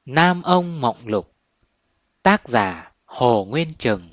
Nam ông Mộng Lục. Tác giả Hồ Nguyên Trừng.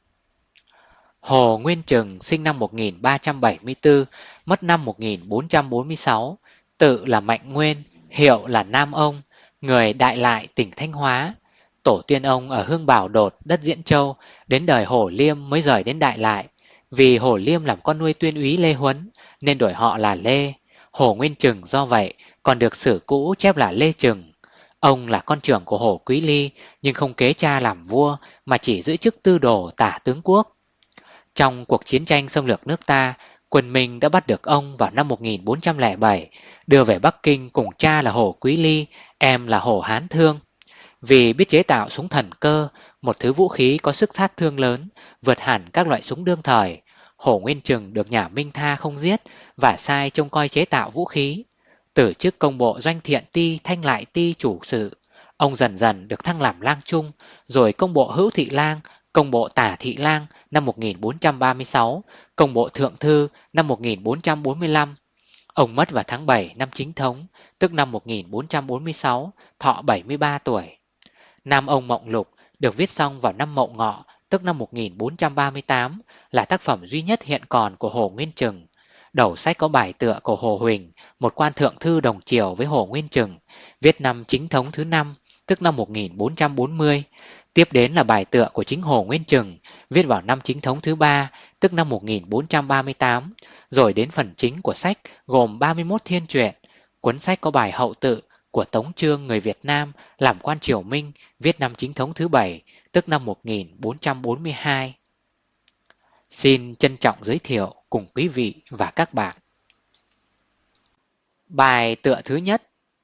Hồ Nguyên Trừng sinh năm 1374, mất năm 1446, tự là Mạnh Nguyên, hiệu là Nam Ông, người Đại Lại tỉnh Thanh Hóa. Tổ tiên ông ở Hương Bảo Đột, đất Diễn Châu, đến đời Hổ Liêm mới rời đến Đại Lại. Vì Hổ Liêm làm con nuôi tuyên úy Lê Huấn nên đổi họ là Lê. Hồ Nguyên Trừng do vậy còn được sử cũ chép là Lê Trừng. Ông là con trưởng của Hồ Quý Ly nhưng không kế cha làm vua mà chỉ giữ chức tư đồ tả tướng quốc. Trong cuộc chiến tranh xâm lược nước ta, quân Minh đã bắt được ông vào năm 1407, đưa về Bắc Kinh cùng cha là Hồ Quý Ly, em là Hồ Hán Thương. Vì biết chế tạo súng thần cơ, một thứ vũ khí có sức sát thương lớn, vượt hẳn các loại súng đương thời, Hồ Nguyên Trừng được nhà Minh tha không giết và sai trông coi chế tạo vũ khí. Từ chức công bộ Doanh Thiện Ti Thanh Lại Ti chủ sự, ông dần dần được thăng làm lang trung, rồi công bộ Hữu Thị Lang, công bộ Tả Thị Lang năm 1436, công bộ Thượng Thư năm 1445. Ông mất vào tháng 7 năm Chính Thống, tức năm 1446, thọ 73 tuổi. Nam ông Mộng Lục được viết xong vào năm Mậu Ngọ, tức năm 1438, là tác phẩm duy nhất hiện còn của Hồ Nguyên Trừng. Đầu sách có bài tựa của Hồ Huỳnh, một quan thượng thư đồng triều với Hồ Nguyên Trừng, viết năm Chính Thống thứ 5, tức năm 1440. Tiếp đến là bài tựa của chính Hồ Nguyên Trừng, viết vào năm Chính Thống thứ 3, tức năm 1438. Rồi đến phần chính của sách gồm 31 thiên truyện. Cuốn sách có bài hậu tự của Tống Chương người Việt Nam làm quan triều Minh, viết năm Chính Thống thứ 7, tức năm 1442. Xin trân trọng giới thiệu cùng quý vị và các bạn. Bài tựa thứ nhất.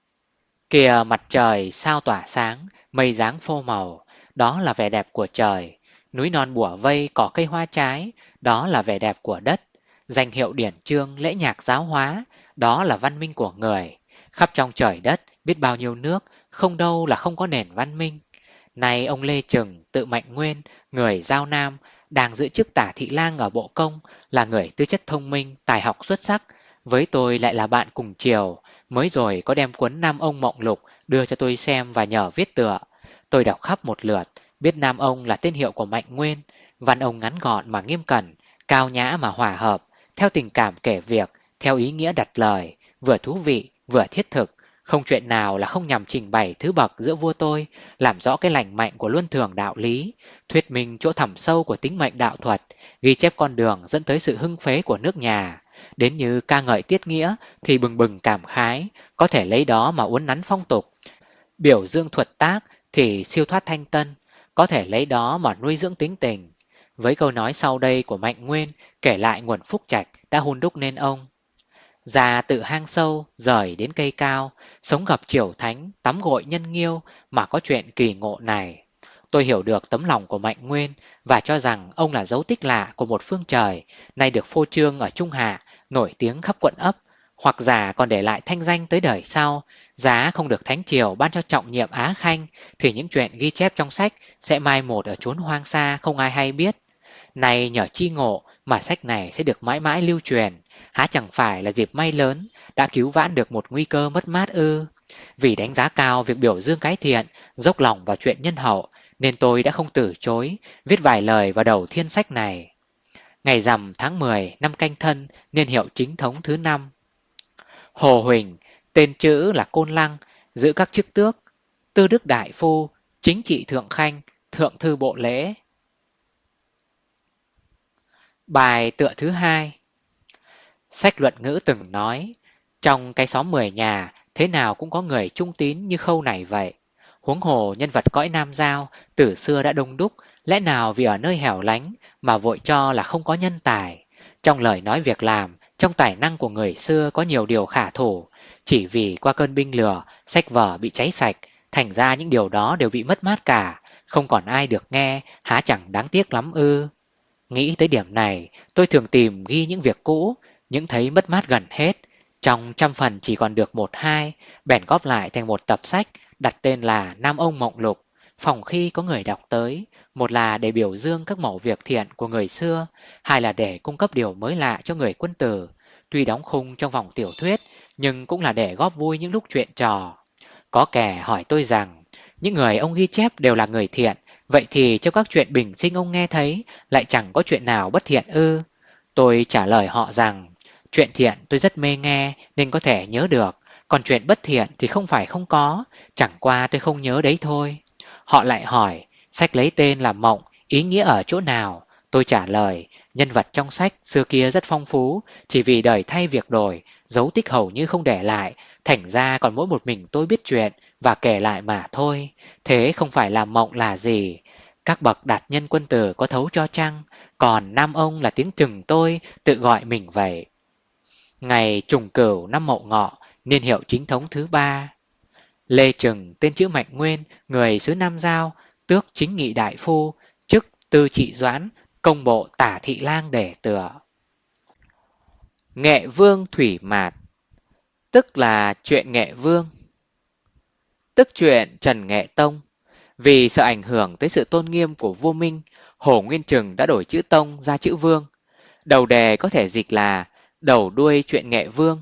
Kìa mặt trời sao tỏa sáng, mây dáng phô màu, đó là vẻ đẹp của trời. Núi non bủa vây cỏ cây hoa trái, đó là vẻ đẹp của đất. Danh hiệu điển chương lễ nhạc giáo hóa, đó là văn minh của người. Khắp trong trời đất biết bao nhiêu nước, không đâu là không có nền văn minh. Nay ông Lê Trừng tự Mạnh Nguyên, người Giao Nam, đang giữ chức Tả Thị Lang ở Bộ Công, là người tư chất thông minh, tài học xuất sắc. Với tôi lại là bạn cùng triều, mới rồi có đem cuốn Nam Ông Mộng Lục đưa cho tôi xem và nhờ viết tựa. Tôi đọc khắp một lượt, biết Nam Ông là tên hiệu của Mạnh Nguyên. Văn ông ngắn gọn mà nghiêm cẩn, cao nhã mà hòa hợp, theo tình cảm kể việc, theo ý nghĩa đặt lời, vừa thú vị, vừa thiết thực. Không chuyện nào là không nhằm trình bày thứ bậc giữa vua tôi, làm rõ cái lành mạnh của luân thường đạo lý, thuyết minh chỗ thẳm sâu của tính mệnh đạo thuật, ghi chép con đường dẫn tới sự hưng phế của nước nhà. Đến như ca ngợi tiết nghĩa thì bừng bừng cảm khái, có thể lấy đó mà uốn nắn phong tục. Biểu dương thuật tác thì siêu thoát thanh tân, có thể lấy đó mà nuôi dưỡng tính tình. Với câu nói sau đây của Mạnh Nguyên kể lại nguồn phúc trạch đã hun đúc nên ông. Già tự hang sâu, rời đến cây cao, sống gặp triều thánh, tắm gội nhân nghiêu mà có chuyện kỳ ngộ này. Tôi hiểu được tấm lòng của Mạnh Nguyên và cho rằng ông là dấu tích lạ của một phương trời, nay được phô trương ở Trung Hạ, nổi tiếng khắp quận ấp, hoặc già còn để lại thanh danh tới đời sau. Giá không được thánh triều ban cho trọng nhiệm Á Khanh, thì những chuyện ghi chép trong sách sẽ mai một ở chốn hoang xa không ai hay biết. Này nhờ chi ngộ mà sách này sẽ được mãi mãi lưu truyền, há chẳng phải là dịp may lớn đã cứu vãn được một nguy cơ mất mát ư? Vì đánh giá cao việc biểu dương cái thiện, dốc lòng vào chuyện nhân hậu, nên tôi đã không từ chối, viết vài lời vào đầu thiên sách này. Ngày rằm tháng 10 năm Canh Thân, niên hiệu Chính Thống thứ 5. Hồ Huỳnh, tên chữ là Côn Lăng, giữ các chức tước: Tư Đức Đại Phu, Chính Trị Thượng Khanh, Thượng Thư Bộ Lễ. Bài tựa thứ hai. Sách luận ngữ từng nói, trong cái xóm 10 nhà, thế nào cũng có người trung tín như Khâu này vậy. Huống hồ nhân vật cõi Nam Giao, từ xưa đã đông đúc, lẽ nào vì ở nơi hẻo lánh mà vội cho là không có nhân tài. Trong lời nói việc làm, trong tài năng của người xưa có nhiều điều khả thủ, chỉ vì qua cơn binh lừa, sách vở bị cháy sạch, thành ra những điều đó đều bị mất mát cả, không còn ai được nghe, há chẳng đáng tiếc lắm ư. Nghĩ tới điểm này, tôi thường tìm ghi những việc cũ, những thấy mất mát gần hết. Trong 100 phần chỉ còn được 1-2, bèn góp lại thành một tập sách, đặt tên là Nam Ông Mộng Lục. Phòng khi có người đọc tới, một là để biểu dương các mẩu việc thiện của người xưa, hai là để cung cấp điều mới lạ cho người quân tử. Tuy đóng khung trong vòng tiểu thuyết, nhưng cũng là để góp vui những lúc chuyện trò. Có kẻ hỏi tôi rằng, Những người ông ghi chép đều là người thiện, vậy thì trong các chuyện bình sinh ông nghe thấy lại chẳng có chuyện nào bất thiện ư? Tôi trả lời họ rằng chuyện thiện tôi rất mê nghe nên có thể nhớ được, còn chuyện bất thiện thì không phải không có, chẳng qua tôi không nhớ đấy thôi. Họ lại hỏi sách lấy tên là Mộng, ý nghĩa ở chỗ nào? Tôi trả lời nhân vật trong sách xưa kia rất phong phú, chỉ vì đời thay việc đổi, dấu tích hầu như không để lại, thành ra còn mỗi một mình tôi biết chuyện và kể lại mà thôi. Thế không phải là mộng là gì? Các bậc đạt nhân quân tử có thấu cho chăng? Còn nam ông là tiếng chừng tôi tự gọi mình vậy. Ngày Trùng Cửu năm Mậu Ngọ, niên hiệu chính thống thứ 3. Lê Trừng tên chữ Mạnh Nguyên, người xứ Nam Giao, tước chính nghị đại phu, chức tư trị doãn, công bộ tả thị lang để tựa. Nghệ Vương Thủy Mạt, tức là chuyện Nghệ Vương, tức chuyện Trần Nghệ Tông. Vì sợ ảnh hưởng tới sự tôn nghiêm của vua Minh, Hồ Nguyên Trừng đã đổi chữ Tông ra chữ Vương. Đầu đề có thể dịch là đầu đuôi chuyện Nghệ Vương.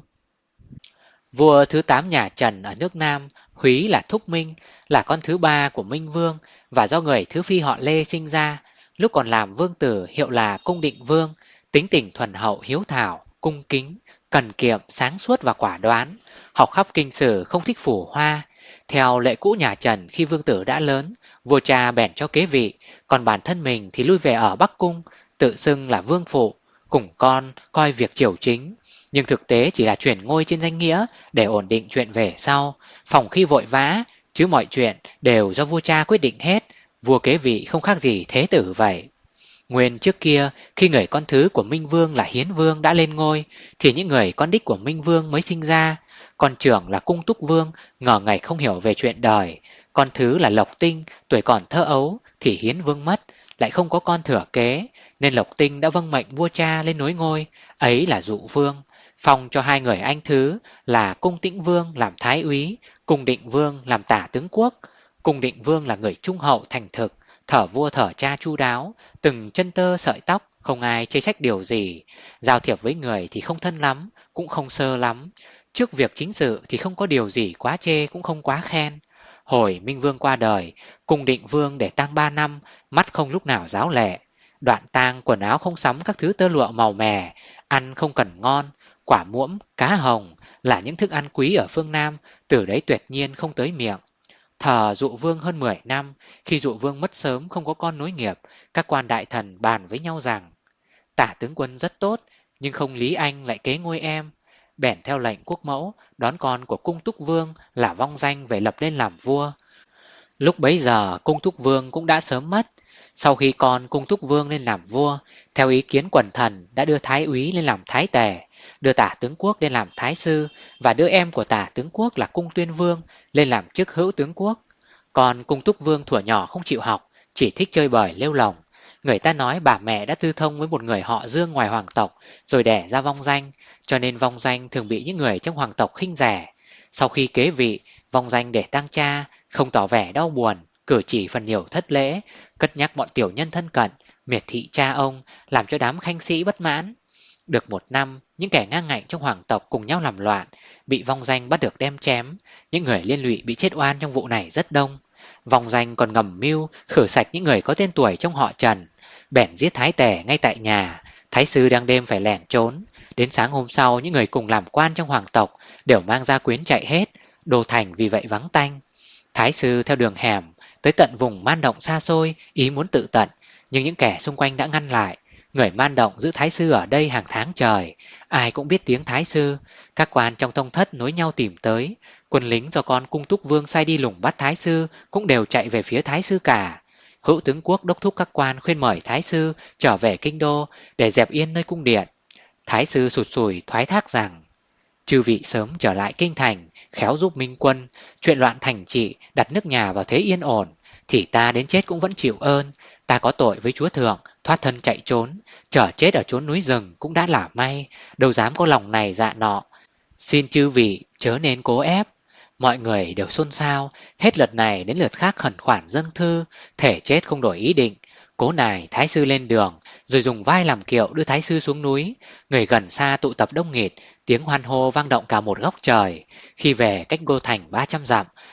Vua thứ 8 nhà Trần ở nước Nam, Húy là Thúc Minh, là con thứ 3 của Minh Vương và do người thứ phi họ Lê sinh ra. Lúc còn làm vương tử hiệu là Cung Định Vương, tính tình thuần hậu hiếu thảo, cung kính, cần kiệm, sáng suốt và quả đoán. Học khắp kinh sử, không thích phù hoa. Theo lệ cũ nhà Trần, khi vương tử đã lớn, vua cha bèn cho kế vị, còn bản thân mình thì lui về ở Bắc Cung, tự xưng là vương phụ, cùng con coi việc triều chính. Nhưng thực tế chỉ là chuyển ngôi trên danh nghĩa để ổn định chuyện về sau, phòng khi vội vã, chứ mọi chuyện đều do vua cha quyết định hết. Vua kế vị không khác gì thế tử vậy. Nguyên trước kia, khi người con thứ của Minh Vương là Hiến Vương đã lên ngôi, thì những người con đích của Minh Vương mới sinh ra. Con trưởng là Cung Túc Vương, ngờ ngày không hiểu về chuyện đời. Con thứ là Lộc Tinh, tuổi còn thơ ấu, thì Hiến Vương mất, lại không có con thừa kế, nên Lộc Tinh đã vâng mệnh vua cha lên nối ngôi, ấy là Dụ Vương. Phong cho hai người anh thứ là Cung Tĩnh Vương làm thái úy, Cung Định Vương làm tả tướng quốc. Cung Định Vương là người trung hậu thành thực, thở vua thở cha chu đáo, từng chân tơ sợi tóc, không ai chê trách điều gì. Giao thiệp với người thì không thân lắm, cũng không sơ lắm. Trước việc chính sự thì không có điều gì quá chê cũng không quá khen. Hồi Minh Vương qua đời, Cung Định Vương để tang 3 năm, mắt không lúc nào ráo lệ. Đoạn tang quần áo không sắm các thứ tơ lụa màu mè, ăn không cần ngon, quả muỗng, cá hồng là những thức ăn quý ở phương Nam, từ đấy tuyệt nhiên không tới miệng. Thờ Dụ Vương hơn 10 năm, khi Dụ Vương mất sớm không có con nối nghiệp, các quan đại thần bàn với nhau rằng tả tướng quân rất tốt, nhưng không lý anh lại kế ngôi em. Bèn theo lệnh quốc mẫu, đón con của Cung Túc Vương là Vong Danh về lập lên làm vua. Lúc bấy giờ Cung Túc Vương cũng đã sớm mất. Sau khi con Cung Túc Vương lên làm vua, theo ý kiến quần thần đã đưa thái úy lên làm thái tể, đưa tả tướng quốc lên làm thái sư và đưa em của tả tướng quốc là Cung Tuyên Vương lên làm chức hữu tướng quốc. Còn Cung Túc Vương thuở nhỏ không chịu học, chỉ thích chơi bời lêu lồng. Người ta nói bà mẹ đã tư thông với một người họ Dương ngoài hoàng tộc rồi đẻ ra Vong Danh, cho nên Vong Danh thường bị những người trong hoàng tộc khinh rẻ. Sau khi kế vị, Vong Danh để tang cha, không tỏ vẻ đau buồn, cử chỉ phần nhiều thất lễ, cất nhắc bọn tiểu nhân thân cận, miệt thị cha ông, làm cho đám khanh sĩ bất mãn. Được 1 năm, những kẻ ngang ngạnh trong hoàng tộc cùng nhau làm loạn, bị Vong Danh bắt được đem chém. Những người liên lụy bị chết oan trong vụ này rất đông. Vong Danh còn ngầm mưu khử sạch những người có tên tuổi trong họ Trần, bèn giết thái tể ngay tại nhà. Thái sư đang đêm phải lẻn trốn. Đến sáng hôm sau, những người cùng làm quan trong hoàng tộc đều mang ra quyến chạy hết, đô thành vì vậy vắng tanh. Thái sư theo đường hẻm tới tận vùng Man Động xa xôi, ý muốn tự tận, nhưng những kẻ xung quanh đã ngăn lại. Người Man Động giữ thái sư ở đây hàng tháng trời, ai cũng biết tiếng thái sư. Các quan trong tông thất nối nhau tìm tới. Quân lính do con Cung Túc Vương sai đi lùng bắt thái sư cũng đều chạy về phía thái sư cả. Hữu tướng quốc đốc thúc các quan khuyên mời thái sư trở về kinh đô để dẹp yên nơi cung điện. Thái sư sụt sùi thoái thác rằng chư vị sớm trở lại kinh thành, khéo giúp Minh quân, chuyện loạn thành trị, đặt nước nhà vào thế yên ổn, thì ta đến chết cũng vẫn chịu ơn. Ta có tội với chúa thượng, thoát thân chạy trốn, chở chết ở chốn núi rừng cũng đã là may, đâu dám có lòng này dạ nọ. Xin chư vị chớ nên cố ép. Mọi người đều xôn xao, hết lượt này đến lượt khác khẩn khoản dâng thư, thể chết không đổi ý định. Cố nài thái sư lên đường, rồi dùng vai làm kiệu đưa thái sư xuống núi. Người gần xa tụ tập đông nghịt, tiếng hoan hô vang động cả một góc trời. Khi về cách đô thành 300 dặm,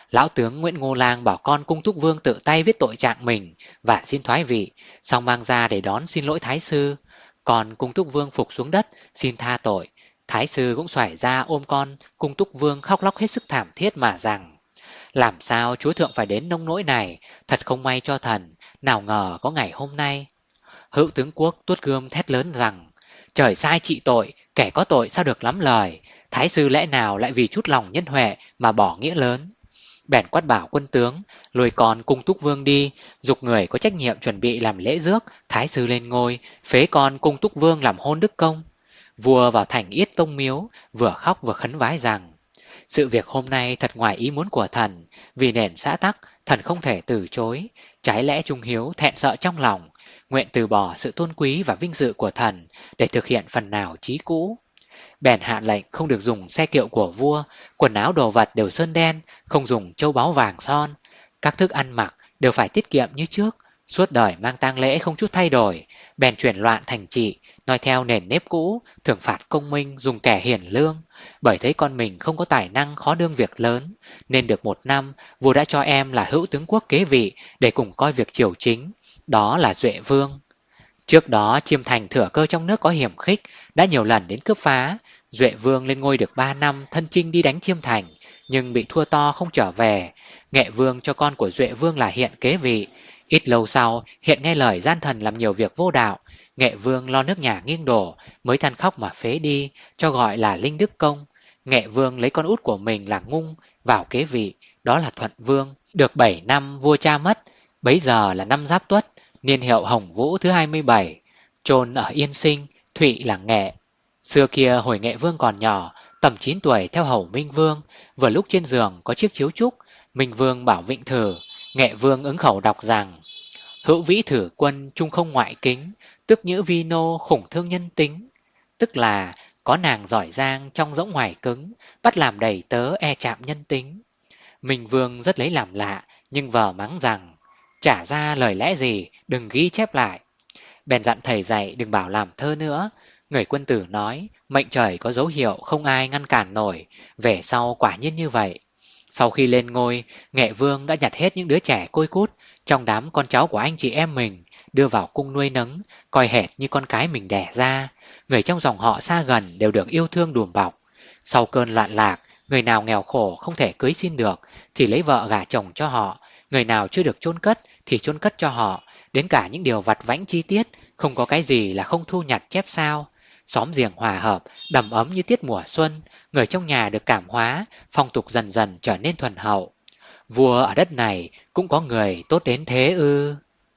Lão tướng Nguyễn Ngô Lang bảo con Cung Túc Vương tự tay viết tội trạng mình và xin thoái vị, xong mang ra để đón xin lỗi Thái sư. Còn Cung Túc Vương phục xuống đất, xin tha tội. Thái sư cũng xoải ra ôm con Cung Túc Vương khóc lóc hết sức thảm thiết mà rằng: làm sao chúa thượng phải đến nông nỗi này, thật không may cho thần, nào ngờ có ngày hôm nay. Hữu tướng quốc tuốt gươm thét lớn rằng: trời sai trị tội, kẻ có tội sao được lắm lời. Thái sư lẽ nào lại vì chút lòng nhân huệ mà bỏ nghĩa lớn. Bèn quát bảo quân tướng lôi con Cung Túc Vương đi, giục người có trách nhiệm chuẩn bị làm lễ rước Thái sư lên ngôi, phế con Cung Túc Vương làm hôn đức công. Vua vào thành Yết Tông miếu, vừa khóc vừa khấn vái rằng: sự việc hôm nay thật ngoài ý muốn của thần, vì nền xã tắc, thần không thể từ chối. Trái lẽ trung hiếu thẹn sợ trong lòng, nguyện từ bỏ sự tôn quý và vinh dự của thần để thực hiện phần nào chí cũ. Bèn hạ lệnh không được dùng xe kiệu của vua, quần áo đồ vật đều sơn đen, không dùng châu báu vàng son. Các thức ăn mặc đều phải tiết kiệm như trước, suốt đời mang tang lễ không chút thay đổi. Bèn chuyển loạn thành trị, noi theo nền nếp cũ, thưởng phạt công minh, dùng kẻ hiển lương. Bởi thấy con mình không có tài năng khó đương việc lớn, nên được 1 năm, vua đã cho em là hữu tướng quốc kế vị để cùng coi việc triều chính, đó là Duệ Vương. Trước đó Chiêm Thành thừa cơ trong nước có hiểm khích, đã nhiều lần đến cướp phá. Duệ Vương lên ngôi được 3 năm, thân chinh đi đánh Chiêm Thành, nhưng bị thua to không trở về. Nghệ Vương cho con của Duệ Vương là Hiện kế vị. Ít lâu sau, Hiện nghe lời gian thần làm nhiều việc vô đạo. Nghệ Vương lo nước nhà nghiêng đổ, mới than khóc mà phế đi, cho gọi là Linh Đức Công. Nghệ Vương lấy con út của mình là Ngung vào kế vị, đó là Thuận Vương. Được 7 năm vua cha mất, bấy giờ là năm Giáp Tuất, niên hiệu Hồng Vũ thứ 27, chôn ở Yên Sinh, Thụy là Nghệ. Xưa kia hồi Nghệ Vương còn nhỏ, tầm 9 tuổi theo hầu Minh Vương, vừa lúc trên giường có chiếc chiếu trúc, Minh Vương bảo vịnh thử, Nghệ Vương ứng khẩu đọc rằng: hữu vĩ thử quân trung không ngoại kính, tức nhữ vi nô khủng thương nhân tính. Tức là có nàng giỏi giang trong dẫu ngoài cứng, bắt làm đầy tớ e chạm nhân tính. Minh Vương rất lấy làm lạ, nhưng vờ mắng rằng: trả ra lời lẽ gì đừng ghi chép lại. Bèn dặn thầy dạy đừng bảo làm thơ nữa. Người quân tử nói mệnh trời có dấu hiệu không ai ngăn cản nổi, về sau quả nhiên như vậy. Sau khi lên ngôi, Nghệ Vương đã nhặt hết những đứa trẻ côi cút trong đám con cháu của anh chị em mình, đưa vào cung nuôi nấng, coi hệt như con cái mình đẻ ra. Người trong dòng họ xa gần đều được yêu thương đùm bọc. Sau cơn loạn lạc, người nào nghèo khổ không thể cưới xin được thì lấy vợ gả chồng cho họ, người nào chưa được chôn cất thì chôn cất cho họ. Đến cả những điều vặt vãnh chi tiết, không có cái gì là không thu nhặt chép sao. Xóm giềng hòa hợp, đầm ấm như tiết mùa xuân, người trong nhà được cảm hóa, phong tục dần dần trở nên thuần hậu. Vua ở đất này cũng có người tốt đến thế ư?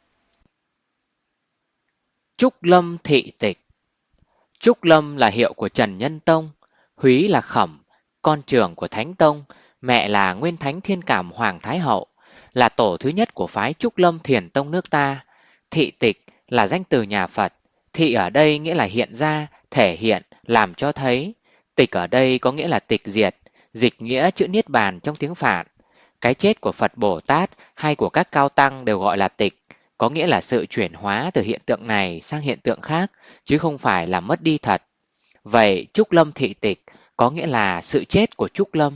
Trúc Lâm thị tịch. Trúc Lâm là hiệu của Trần Nhân Tông, Húy là Khẩm, con trưởng của Thánh Tông, mẹ là Nguyên Thánh Thiên Cảm Hoàng Thái Hậu, là tổ thứ nhất của phái Trúc Lâm Thiền Tông nước ta. Thị tịch là danh từ nhà Phật, thị ở đây nghĩa là hiện ra, thể hiện, làm cho thấy. Tịch ở đây có nghĩa là tịch diệt, dịch nghĩa chữ Niết Bàn trong tiếng Phạn. Cái chết của Phật Bồ Tát hay của các cao tăng đều gọi là tịch, có nghĩa là sự chuyển hóa từ hiện tượng này sang hiện tượng khác, chứ không phải là mất đi thật. Vậy Trúc Lâm thị tịch có nghĩa là sự chết của Trúc Lâm.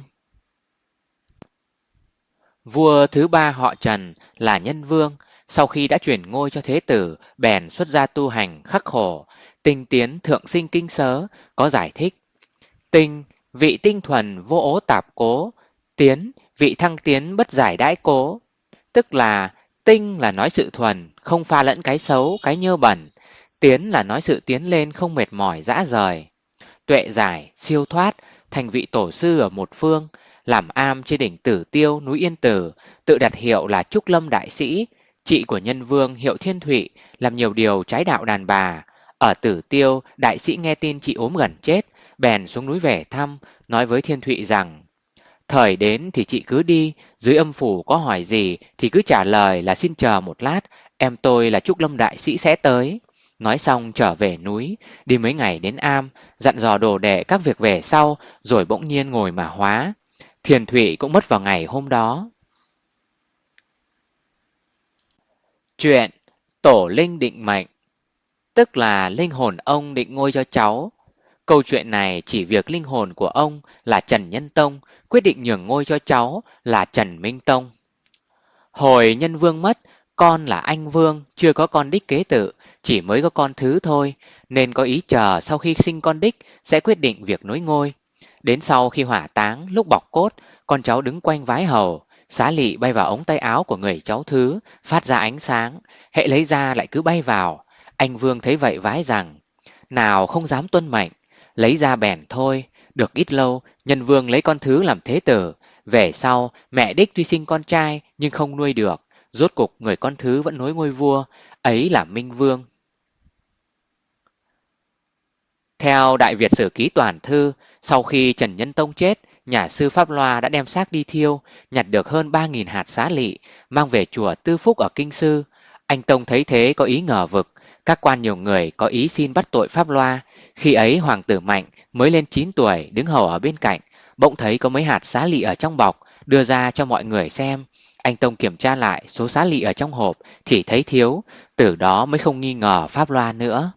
Vua thứ ba họ Trần là Nhân Vương, sau khi đã chuyển ngôi cho Thế Tử, bèn xuất gia tu hành khắc khổ, tinh tiến thượng sinh kinh sớ, có giải thích. Tinh, vị tinh thuần vô ố tạp cố, tiến, vị thăng tiến bất giải đãi cố. Tức là tinh là nói sự thuần, không pha lẫn cái xấu, cái nhơ bẩn. Tiến là nói sự tiến lên không mệt mỏi dã rời. Tuệ giải, siêu thoát, thành vị tổ sư ở một phương, làm am trên đỉnh Tử Tiêu, núi Yên Tử, tự đặt hiệu là Trúc Lâm Đại Sĩ. Chị của Nhân Vương hiệu Thiên Thụy, làm nhiều điều trái đạo đàn bà. Ở Tử Tiêu, đại sĩ nghe tin chị ốm gần chết, bèn xuống núi về thăm, nói với Thiên Thụy rằng: thời đến thì chị cứ đi, dưới âm phủ có hỏi gì thì cứ trả lời là xin chờ một lát, em tôi là Trúc Lâm Đại Sĩ sẽ tới. Nói xong trở về núi, đi mấy ngày đến am, dặn dò đồ đệ các việc về sau, rồi bỗng nhiên ngồi mà hóa. Thiền Thụy cũng mất vào ngày hôm đó. Chuyện Tổ Linh định mệnh, tức là linh hồn ông định ngôi cho cháu. Câu chuyện này chỉ việc linh hồn của ông là Trần Nhân Tông quyết định nhường ngôi cho cháu là Trần Minh Tông. Hồi Nhân Vương mất, con là Anh Vương, chưa có con đích kế tự, chỉ mới có con thứ thôi, nên có ý chờ sau khi sinh con đích sẽ quyết định việc nối ngôi. Đến sau khi hỏa táng, lúc bọc cốt, con cháu đứng quanh vái hầu, xá lị bay vào ống tay áo của người cháu thứ, phát ra ánh sáng, hệ lấy ra lại cứ bay vào. Anh Vương thấy vậy vái rằng, nào không dám tuân mệnh, lấy ra bèn thôi. Được ít lâu, Nhân Vương lấy con thứ làm thế tử. Về sau, mẹ đích tuy sinh con trai nhưng không nuôi được. Rốt cục người con thứ vẫn nối ngôi vua, ấy là Minh Vương. Theo Đại Việt Sử Ký Toàn Thư, sau khi Trần Nhân Tông chết, nhà sư Pháp Loa đã đem xác đi thiêu, nhặt được hơn 3.000 hạt xá lị, mang về chùa Tư Phúc ở Kinh Sư. Anh Tông thấy thế có ý ngờ vực, các quan nhiều người có ý xin bắt tội Pháp Loa. Khi ấy Hoàng tử Mạnh mới lên 9 tuổi, đứng hầu ở bên cạnh, bỗng thấy có mấy hạt xá lị ở trong bọc, đưa ra cho mọi người xem. Anh Tông kiểm tra lại số xá lị ở trong hộp thì thấy thiếu, từ đó mới không nghi ngờ Pháp Loa nữa.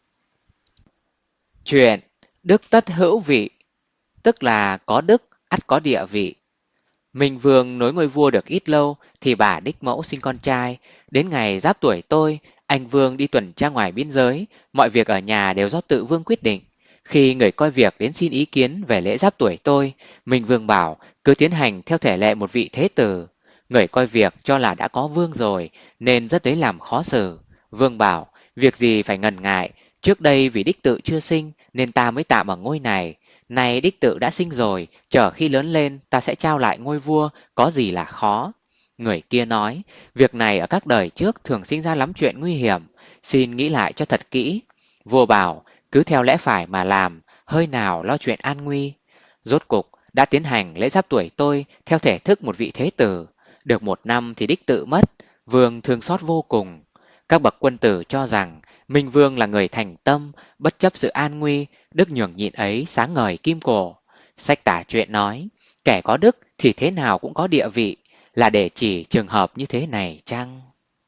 Chuyện đức tất hữu vị, tức là có đức, ắt có địa vị. Minh Vương nối ngôi vua được ít lâu thì bà đích mẫu sinh con trai. Đến ngày giáp tuổi tôi, anh Vương đi tuần tra ngoài biên giới, mọi việc ở nhà đều do tự Vương quyết định. Khi người coi việc đến xin ý kiến về lễ giáp tuổi tôi, Minh Vương bảo cứ tiến hành theo thể lệ một vị thế tử. Người coi việc cho là đã có Vương rồi nên rất lấy làm khó xử. Vương bảo việc gì phải ngần ngại, trước đây vì đích tự chưa sinh nên ta mới tạm ở ngôi này. Nay đích tự đã sinh rồi, chờ khi lớn lên ta sẽ trao lại ngôi vua, có gì là khó. Người kia nói, việc này ở các đời trước thường sinh ra lắm chuyện nguy hiểm, xin nghĩ lại cho thật kỹ. Vua bảo, cứ theo lẽ phải mà làm, hơi nào lo chuyện an nguy. Rốt cục, đã tiến hành lễ giáp tuổi tôi theo thể thức một vị thế tử. Được 1 năm thì đích tự mất, Vương thương xót vô cùng. Các bậc quân tử cho rằng, Minh Vương là người thành tâm, bất chấp sự an nguy, đức nhường nhịn ấy sáng ngời kim cổ. Sách tả chuyện nói, kẻ có đức thì thế nào cũng có địa vị, là để chỉ trường hợp như thế này chăng?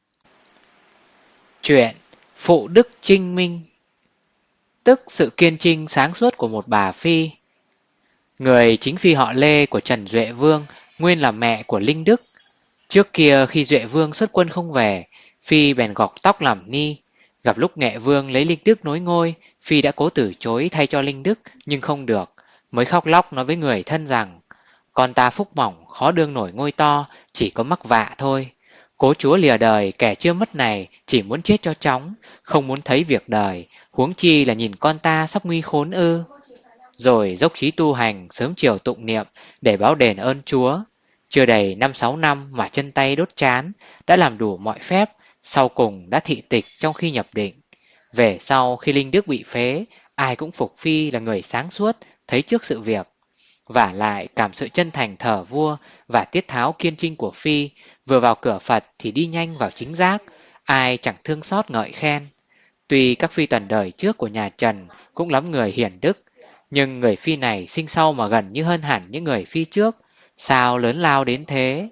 Chuyện phụ đức trinh minh, tức sự kiên trinh sáng suốt của một bà Phi. Người chính phi họ Lê của Trần Duệ Vương, nguyên là mẹ của Linh Đức. Trước kia khi Duệ Vương xuất quân không về, Phi bèn gọt tóc làm ni. Gặp lúc Nghệ Vương lấy Linh Đức nối ngôi, Phi đã cố từ chối thay cho Linh Đức nhưng không được, mới khóc lóc nói với người thân rằng con ta phúc mỏng khó đương nổi ngôi to, chỉ có mắc vạ thôi. Cố chúa lìa đời kẻ chưa mất này chỉ muốn chết cho chóng, không muốn thấy việc đời, huống chi là nhìn con ta sắp nguy khốn ư. Rồi dốc trí tu hành sớm chiều tụng niệm để báo đền ơn chúa. Chưa đầy 5-6 năm mà chân tay đốt chán, đã làm đủ mọi phép, sau cùng đã thị tịch trong khi nhập định. Về sau khi Linh Đức bị phế, ai cũng phục Phi là người sáng suốt, thấy trước sự việc. Vả lại cảm sự chân thành thờ vua và tiết tháo kiên trinh của Phi, vừa vào cửa Phật thì đi nhanh vào chính giác, ai chẳng thương xót ngợi khen. Tuy các phi tần đời trước của nhà Trần cũng lắm người hiển đức, nhưng người Phi này sinh sau mà gần như hơn hẳn những người Phi trước, sao lớn lao đến thế?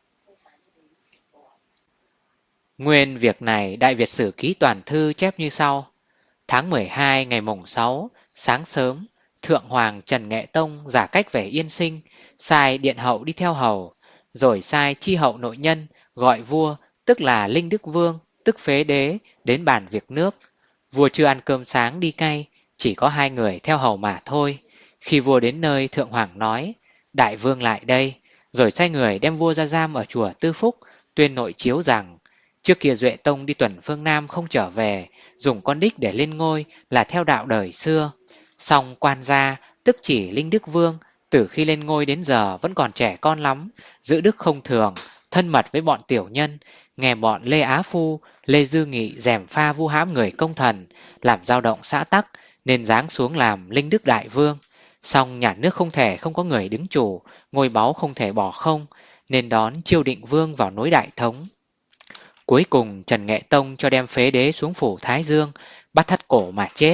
Nguyên việc này Đại Việt Sử Ký Toàn Thư chép như sau. Tháng 12 ngày mùng 6, sáng sớm, Thượng Hoàng Trần Nghệ Tông giả cách về Yên Sinh, sai Điện Hậu đi theo hầu, rồi sai Chi Hậu nội nhân gọi vua, tức là Linh Đức Vương, tức Phế Đế, đến bàn việc nước. Vua chưa ăn cơm sáng đi cay, chỉ có 2 người theo hầu mà thôi. Khi vua đến nơi, Thượng Hoàng nói, Đại Vương lại đây, rồi sai người đem vua ra giam ở chùa Tư Phúc, tuyên nội chiếu rằng, trước kia Duệ Tông đi tuần phương Nam không trở về, dùng con đích để lên ngôi là theo đạo đời xưa. Song quan gia, tức chỉ Linh Đức Vương, từ khi lên ngôi đến giờ vẫn còn trẻ con lắm, giữ đức không thường, thân mật với bọn tiểu nhân, nghe bọn Lê Á Phu, Lê Dư Nghị gièm pha vu hãm người công thần, làm dao động xã tắc, nên giáng xuống làm Linh Đức Đại Vương. Song nhà nước không thể không có người đứng chủ, ngôi báu không thể bỏ không, nên đón Chiêu Định Vương vào nối đại thống. Cuối cùng Trần Nghệ Tông cho đem Phế Đế xuống phủ Thái Dương, bắt thắt cổ mà chết.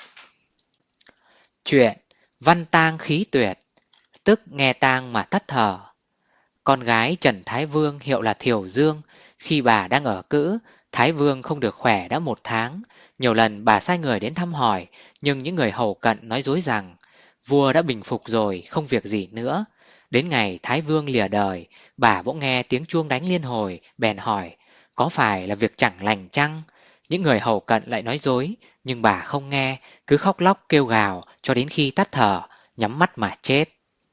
Chuyện văn tang khí tuyệt, tức nghe tang mà tắt thở. Con gái Trần Thái Vương hiệu là Thiều Dương, khi bà đang ở cữ Thái Vương không được khỏe đã 1 tháng, nhiều lần bà sai người đến thăm hỏi, nhưng những người hầu cận nói dối rằng vua đã bình phục rồi, không việc gì nữa. Đến ngày Thái Vương lìa đời, bà bỗng nghe tiếng chuông đánh liên hồi, bèn hỏi, có phải là việc chẳng lành chăng? Những người hầu cận lại nói dối, nhưng bà không nghe, cứ khóc lóc kêu gào cho đến khi tắt thở, nhắm mắt mà chết.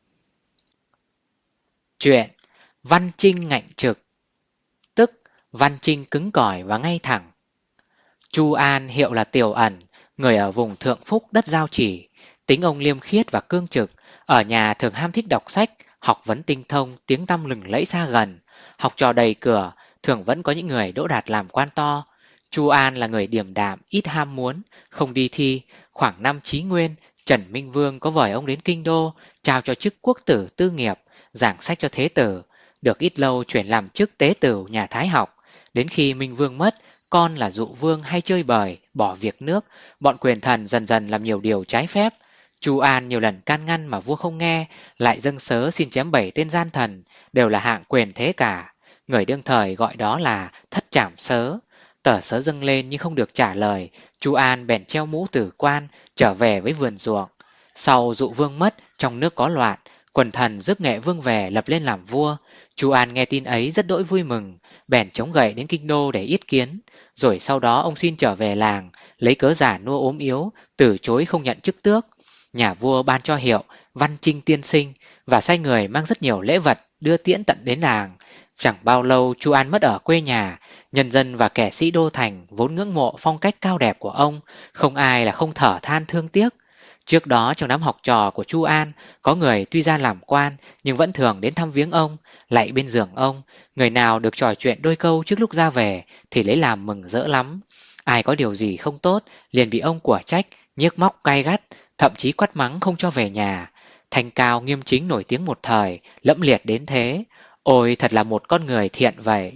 Chuyện Văn Chinh ngạnh trực, tức Văn Chinh cứng cỏi và ngay thẳng. Chu An hiệu là Tiểu Ẩn, người ở vùng Thượng Phúc đất Giao Chỉ, tính ông liêm khiết và cương trực, ở nhà thường ham thích đọc sách, học vấn tinh thông, tiếng tăm lừng lẫy xa gần, học trò đầy cửa, thường vẫn có những người đỗ đạt làm quan to. Chu An là người điềm đạm, ít ham muốn, không đi thi. Khoảng năm Chí Nguyên, Trần Minh Vương có vời ông đến kinh đô, trao cho chức quốc tử tư nghiệp, giảng sách cho thế tử, được ít lâu chuyển làm chức tế tửu nhà Thái học. Đến khi Minh Vương mất, con là Dụ Vương hay chơi bời, bỏ việc nước, bọn quyền thần dần dần làm nhiều điều trái phép. Chu An nhiều lần can ngăn mà vua không nghe, lại dâng sớ xin chém 7 tên gian thần, đều là hạng quyền thế cả. Người đương thời gọi đó là thất trảm sớ. Tờ sớ dâng lên nhưng không được trả lời, Chu An bèn treo mũ tử quan, trở về với vườn ruộng. Sau Dụ Vương mất, trong nước có loạn, quần thần rước Nghệ Vương về lập lên làm vua. Chu An nghe tin ấy rất đỗi vui mừng, bèn chống gậy đến kinh đô để yết kiến. Rồi sau đó ông xin trở về làng, lấy cớ giả nua ốm yếu, từ chối không nhận chức tước. Nhà vua ban cho hiệu Văn Chinh tiên sinh và sai người mang rất nhiều lễ vật đưa tiễn tận đến làng. Chẳng bao lâu Chu An mất ở quê nhà, nhân dân và kẻ sĩ đô thành vốn ngưỡng mộ phong cách cao đẹp của ông, không ai là không thở than thương tiếc. Trước đó trong đám học trò của Chu An, có người tuy ra làm quan nhưng vẫn thường đến thăm viếng ông, lạy bên giường ông. Người nào được trò chuyện đôi câu trước lúc ra về thì lấy làm mừng rỡ lắm. Ai có điều gì không tốt liền bị ông của trách, nhiếc móc gay gắt, thậm chí quát mắng không cho về nhà. Thanh cao nghiêm chính nổi tiếng một thời, lẫm liệt đến thế. Ôi thật là một con người thiện vậy.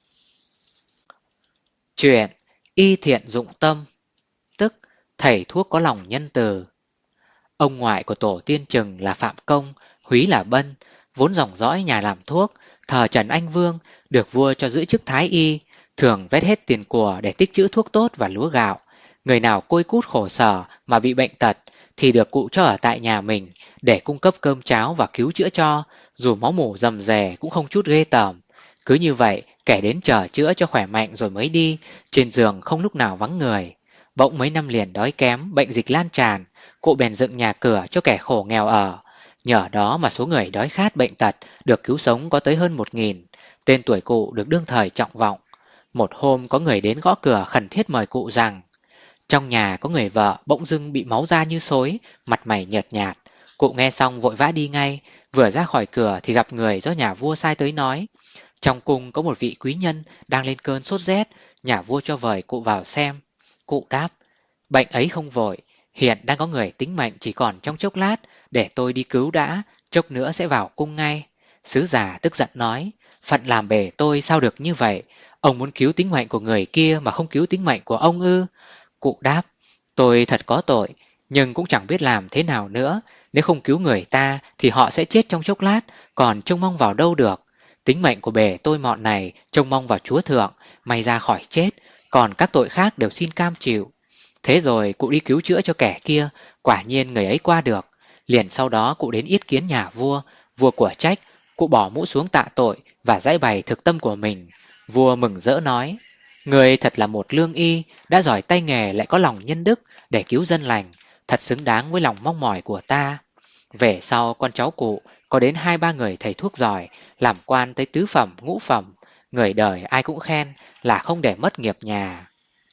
Chuyện Y thiện dụng tâm, tức thầy thuốc có lòng nhân từ. Ông ngoại của tổ tiên Trừng là Phạm Công, Húy là Bân, vốn dòng dõi nhà làm thuốc, thờ Trần Anh Vương, được vua cho giữ chức thái y, thường vét hết tiền của để tích trữ thuốc tốt và lúa gạo. Người nào côi cút khổ sở mà bị bệnh tật thì được cụ cho ở tại nhà mình để cung cấp cơm cháo và cứu chữa cho, dù máu mủ rầm rề cũng không chút ghê tởm. Cứ như vậy, kẻ đến chở chữa cho khỏe mạnh rồi mới đi, trên giường không lúc nào vắng người. Bỗng mấy năm liền đói kém, bệnh dịch lan tràn, cụ bèn dựng nhà cửa cho kẻ khổ nghèo ở. Nhờ đó mà số người đói khát bệnh tật được cứu sống có tới hơn 1.000. Tên tuổi cụ được đương thời trọng vọng. Một hôm có người đến gõ cửa khẩn thiết mời cụ rằng trong nhà có người vợ bỗng dưng bị máu ra như xối, mặt mày nhợt nhạt. Cụ nghe xong vội vã đi ngay, vừa ra khỏi cửa thì gặp người do nhà vua sai tới nói. Trong cung có một vị quý nhân đang lên cơn sốt rét, nhà vua cho vời cụ vào xem. Cụ đáp, bệnh ấy không vội, hiện đang có người tính mệnh chỉ còn trong chốc lát, để tôi đi cứu đã, chốc nữa sẽ vào cung ngay. Sứ giả tức giận nói, phận làm bề tôi sao được như vậy, ông muốn cứu tính mệnh của người kia mà không cứu tính mệnh của ông ư? Cụ đáp, tôi thật có tội, nhưng cũng chẳng biết làm thế nào nữa, nếu không cứu người ta thì họ sẽ chết trong chốc lát, còn trông mong vào đâu được. Tính mệnh của bề tôi mọn này trông mong vào Chúa Thượng, may ra khỏi chết, còn các tội khác đều xin cam chịu. Thế rồi cụ đi cứu chữa cho kẻ kia, quả nhiên người ấy qua được. Liền sau đó cụ đến yết kiến nhà vua, vua của trách, cụ bỏ mũ xuống tạ tội và giải bày thực tâm của mình. Vua mừng rỡ nói, người thật là một lương y, đã giỏi tay nghề lại có lòng nhân đức để cứu dân lành, thật xứng đáng với lòng mong mỏi của ta. Về sau con cháu cụ có đến 2-3 người thầy thuốc giỏi, làm quan tới tứ phẩm, ngũ phẩm, người đời ai cũng khen là không để mất nghiệp nhà.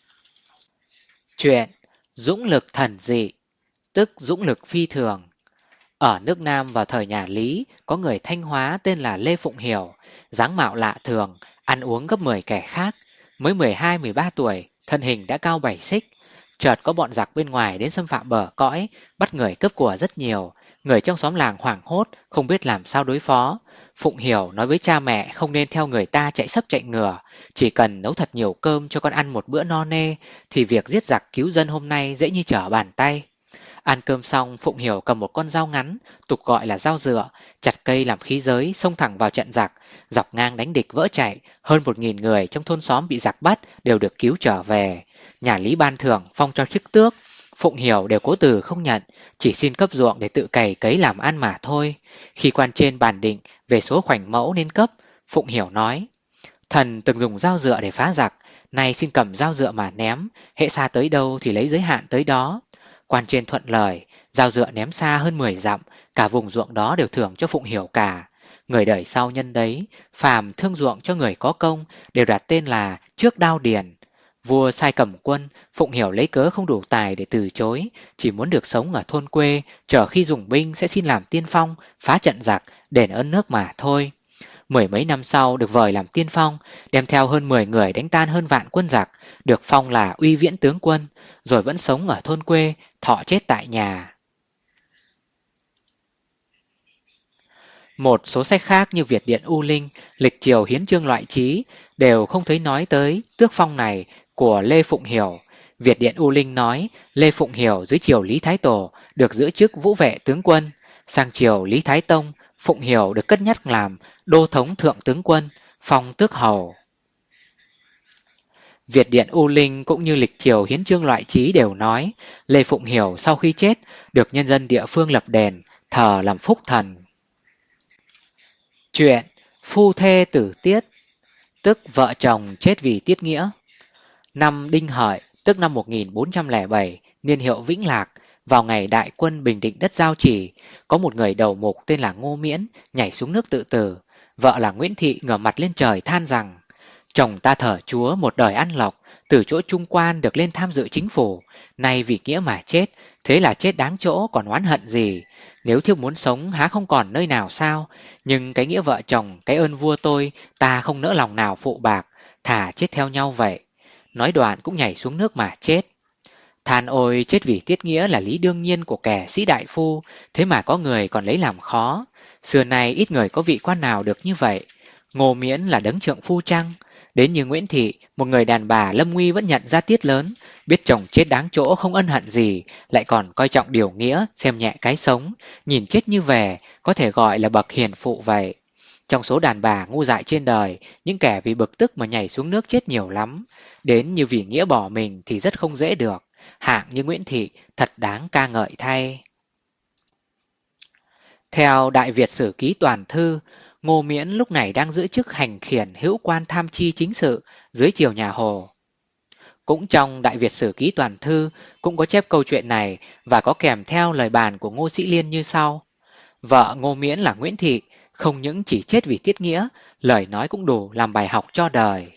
Chuyện Dũng lực thần dị, tức dũng lực phi thường. Ở nước Nam vào thời nhà Lý, có người Thanh Hóa tên là Lê Phụng Hiểu, dáng mạo lạ thường, ăn uống gấp 10 kẻ khác. Mới 12-13 tuổi, thân hình đã cao 7 xích. Chợt có bọn giặc bên ngoài đến xâm phạm bờ cõi, bắt người cướp của rất nhiều. Người trong xóm làng hoảng hốt, không biết làm sao đối phó. Phụng Hiểu nói với cha mẹ không nên theo người ta chạy sấp chạy ngừa, chỉ cần nấu thật nhiều cơm cho con ăn một bữa no nê, thì việc giết giặc cứu dân hôm nay dễ như trở bàn tay. Ăn cơm xong, Phụng Hiểu cầm một con dao ngắn, tục gọi là dao dựa, chặt cây làm khí giới, xông thẳng vào trận giặc, dọc ngang đánh địch vỡ chạy. Hơn 1.000 người trong thôn xóm bị giặc bắt đều được cứu trở về. Nhà Lý ban thưởng, phong cho chức tước. Phụng Hiểu đều cố từ không nhận, chỉ xin cấp ruộng để tự cày cấy làm ăn mà thôi. Khi quan trên bàn định về số khoảnh mẫu nên cấp, Phụng Hiểu nói: Thần từng dùng dao dựa để phá giặc, nay xin cầm dao dựa mà ném, hễ xa tới đâu thì lấy giới hạn tới đó. Quan trên thuận lời, dao dựa ném xa hơn 10 dặm, cả vùng ruộng đó đều thưởng cho Phụng Hiểu cả. Người đời sau nhân đấy, phàm thương ruộng cho người có công đều đặt tên là trước đao điền. Vua sai cầm quân, Phụng Hiểu lấy cớ không đủ tài để từ chối, chỉ muốn được sống ở thôn quê, chờ khi dùng binh sẽ xin làm tiên phong, phá trận giặc, đền ơn nước mà thôi. Mười mấy năm sau được vời làm tiên phong, đem theo hơn 10 người đánh tan hơn vạn quân giặc, được phong là uy viễn tướng quân, rồi vẫn sống ở thôn quê, thọ chết tại nhà. Một số sách khác như Việt Điện U Linh, Lịch Triều Hiến Chương Loại Trí đều không thấy nói tới tước phong này của Lê Phụng Hiểu. Việt Điện U Linh nói Lê Phụng Hiểu dưới triều Lý Thái Tổ được giữ chức vũ vệ tướng quân, sang triều Lý Thái Tông, Phụng Hiểu được cất nhắc làm đô thống thượng tướng quân, phong tước hầu. Việt Điện U Linh cũng như Lịch Triều Hiến Chương Loại Trí đều nói Lê Phụng Hiểu sau khi chết được nhân dân địa phương lập đền, thờ làm phúc thần. Chuyện phu thê tử tiết, tức vợ chồng chết vì tiết nghĩa. Năm Đinh Hợi, tức năm 1407, niên hiệu Vĩnh Lạc, vào ngày đại quân bình định đất Giao Chỉ, có một người đầu mục tên là Ngô Miễn nhảy xuống nước tự tử. Vợ là Nguyễn Thị ngửa mặt lên trời than rằng: Chồng ta thờ Chúa một đời ăn lộc, từ chỗ trung quan được lên tham dự chính phủ, nay vì nghĩa mà chết, thế là chết đáng chỗ còn oán hận gì. Nếu thiếp muốn sống há không còn nơi nào sao? Nhưng cái nghĩa vợ chồng, cái ơn vua tôi, ta không nỡ lòng nào phụ bạc, thà chết theo nhau vậy. Nói đoạn cũng nhảy xuống nước mà chết. Than ôi, chết vì tiết nghĩa là lý đương nhiên của kẻ sĩ đại phu, thế mà có người còn lấy làm khó. Xưa nay ít người có vị quan nào được như vậy. Ngô Miễn là đấng trượng phu chăng? Đến như Nguyễn Thị, một người đàn bà lâm nguy vẫn nhận ra tiết lớn, biết chồng chết đáng chỗ không ân hận gì, lại còn coi trọng điều nghĩa, xem nhẹ cái sống, nhìn chết như về, có thể gọi là bậc hiền phụ vậy. Trong số đàn bà ngu dại trên đời, những kẻ vì bực tức mà nhảy xuống nước chết nhiều lắm. Đến như vì nghĩa bỏ mình thì rất không dễ được. Hạng như Nguyễn Thị thật đáng ca ngợi thay. Theo Đại Việt Sử Ký Toàn Thư, Ngô Miễn lúc này đang giữ chức hành khiển hữu quan tham chi chính sự dưới triều nhà Hồ. Cũng trong Đại Việt Sử Ký Toàn Thư cũng có chép câu chuyện này và có kèm theo lời bàn của Ngô Sĩ Liên như sau. Vợ Ngô Miễn là Nguyễn Thị, không những chỉ chết vì tiết nghĩa, lời nói cũng đủ làm bài học cho đời.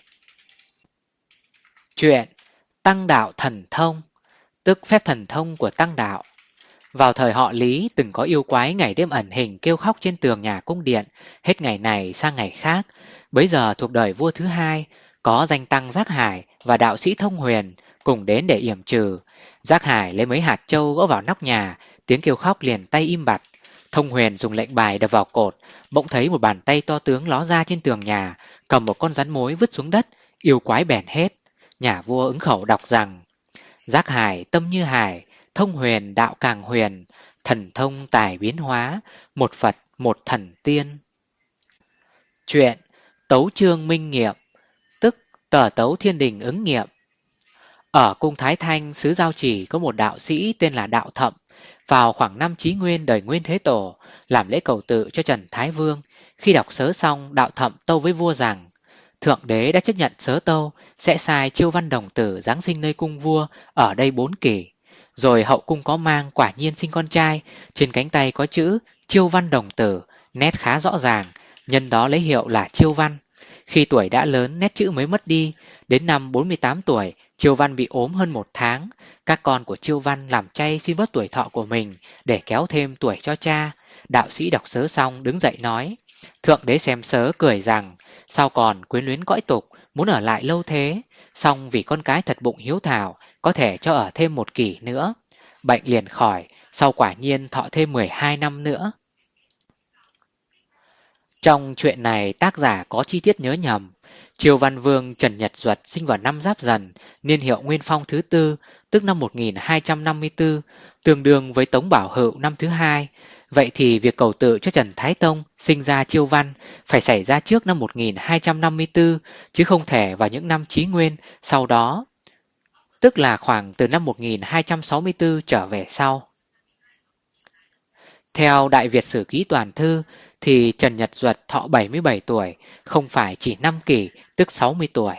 Chuyện Tăng đạo thần thông, tức phép thần thông của tăng đạo. Vào thời họ Lý từng có yêu quái ngày đêm ẩn hình kêu khóc trên tường nhà cung điện, hết ngày này sang ngày khác. Bấy giờ thuộc đời vua thứ hai, có danh tăng Giác Hải và đạo sĩ Thông Huyền cùng đến để yểm trừ. Giác Hải lấy mấy hạt châu gõ vào nóc nhà, tiếng kêu khóc liền tay im bặt. Thông Huyền dùng lệnh bài đập vào cột, bỗng thấy một bàn tay to tướng ló ra trên tường nhà, cầm một con rắn mối vứt xuống đất, yêu quái bèn hết. Nhà vua ứng khẩu đọc rằng: Giác Hải tâm như hải, Thông Huyền đạo càng huyền, thần thông tài biến hóa, một Phật một thần tiên. Chuyện Tấu Chương Minh Nghiệm, tức tờ tấu thiên đình ứng nghiệm. Ở cung Thái Thanh, xứ Giao Chỉ có một đạo sĩ tên là Đạo Thậm. Vào khoảng năm Chí Nguyên đời Nguyên Thế Tổ, làm lễ cầu tự cho Trần Thái Vương. Khi đọc sớ xong, Đạo Thậm tâu với vua rằng: Thượng đế đã chấp nhận sớ tâu, sẽ sai Chiêu Văn Đồng Tử giáng sinh nơi cung vua ở đây 4 kỷ. Rồi hậu cung có mang quả nhiên sinh con trai, trên cánh tay có chữ Chiêu Văn Đồng Tử, nét khá rõ ràng, nhân đó lấy hiệu là Chiêu Văn. Khi tuổi đã lớn, nét chữ mới mất đi. Đến năm 48 tuổi, Chiêu Văn bị ốm hơn 1 tháng. Các con của Chiêu Văn làm chay xin bớt tuổi thọ của mình để kéo thêm tuổi cho cha. Đạo sĩ đọc sớ xong đứng dậy nói. Thượng đế xem sớ cười rằng: Sao còn quyến luyến cõi tục, muốn ở lại lâu thế? Xong vì con cái thật bụng hiếu thảo, có thể cho ở thêm 1 kỷ nữa. Bệnh liền khỏi, sau quả nhiên thọ thêm 12 năm nữa. Trong chuyện này tác giả có chi tiết nhớ nhầm. Triều Văn Vương Trần Nhật Duật sinh vào năm Giáp Dần, niên hiệu Nguyên Phong thứ tư, tức năm 1254, tương đương với Tống Bảo Hựu năm thứ hai. Vậy thì việc cầu tự cho Trần Thái Tông sinh ra Chiêu Văn phải xảy ra trước năm 1254, chứ không thể vào những năm Chí Nguyên sau đó, tức là khoảng từ năm 1264 trở về sau. Theo Đại Việt Sử Ký Toàn Thư thì Trần Nhật Duật thọ 77 tuổi, không phải chỉ 5 kỷ, tức 60 tuổi.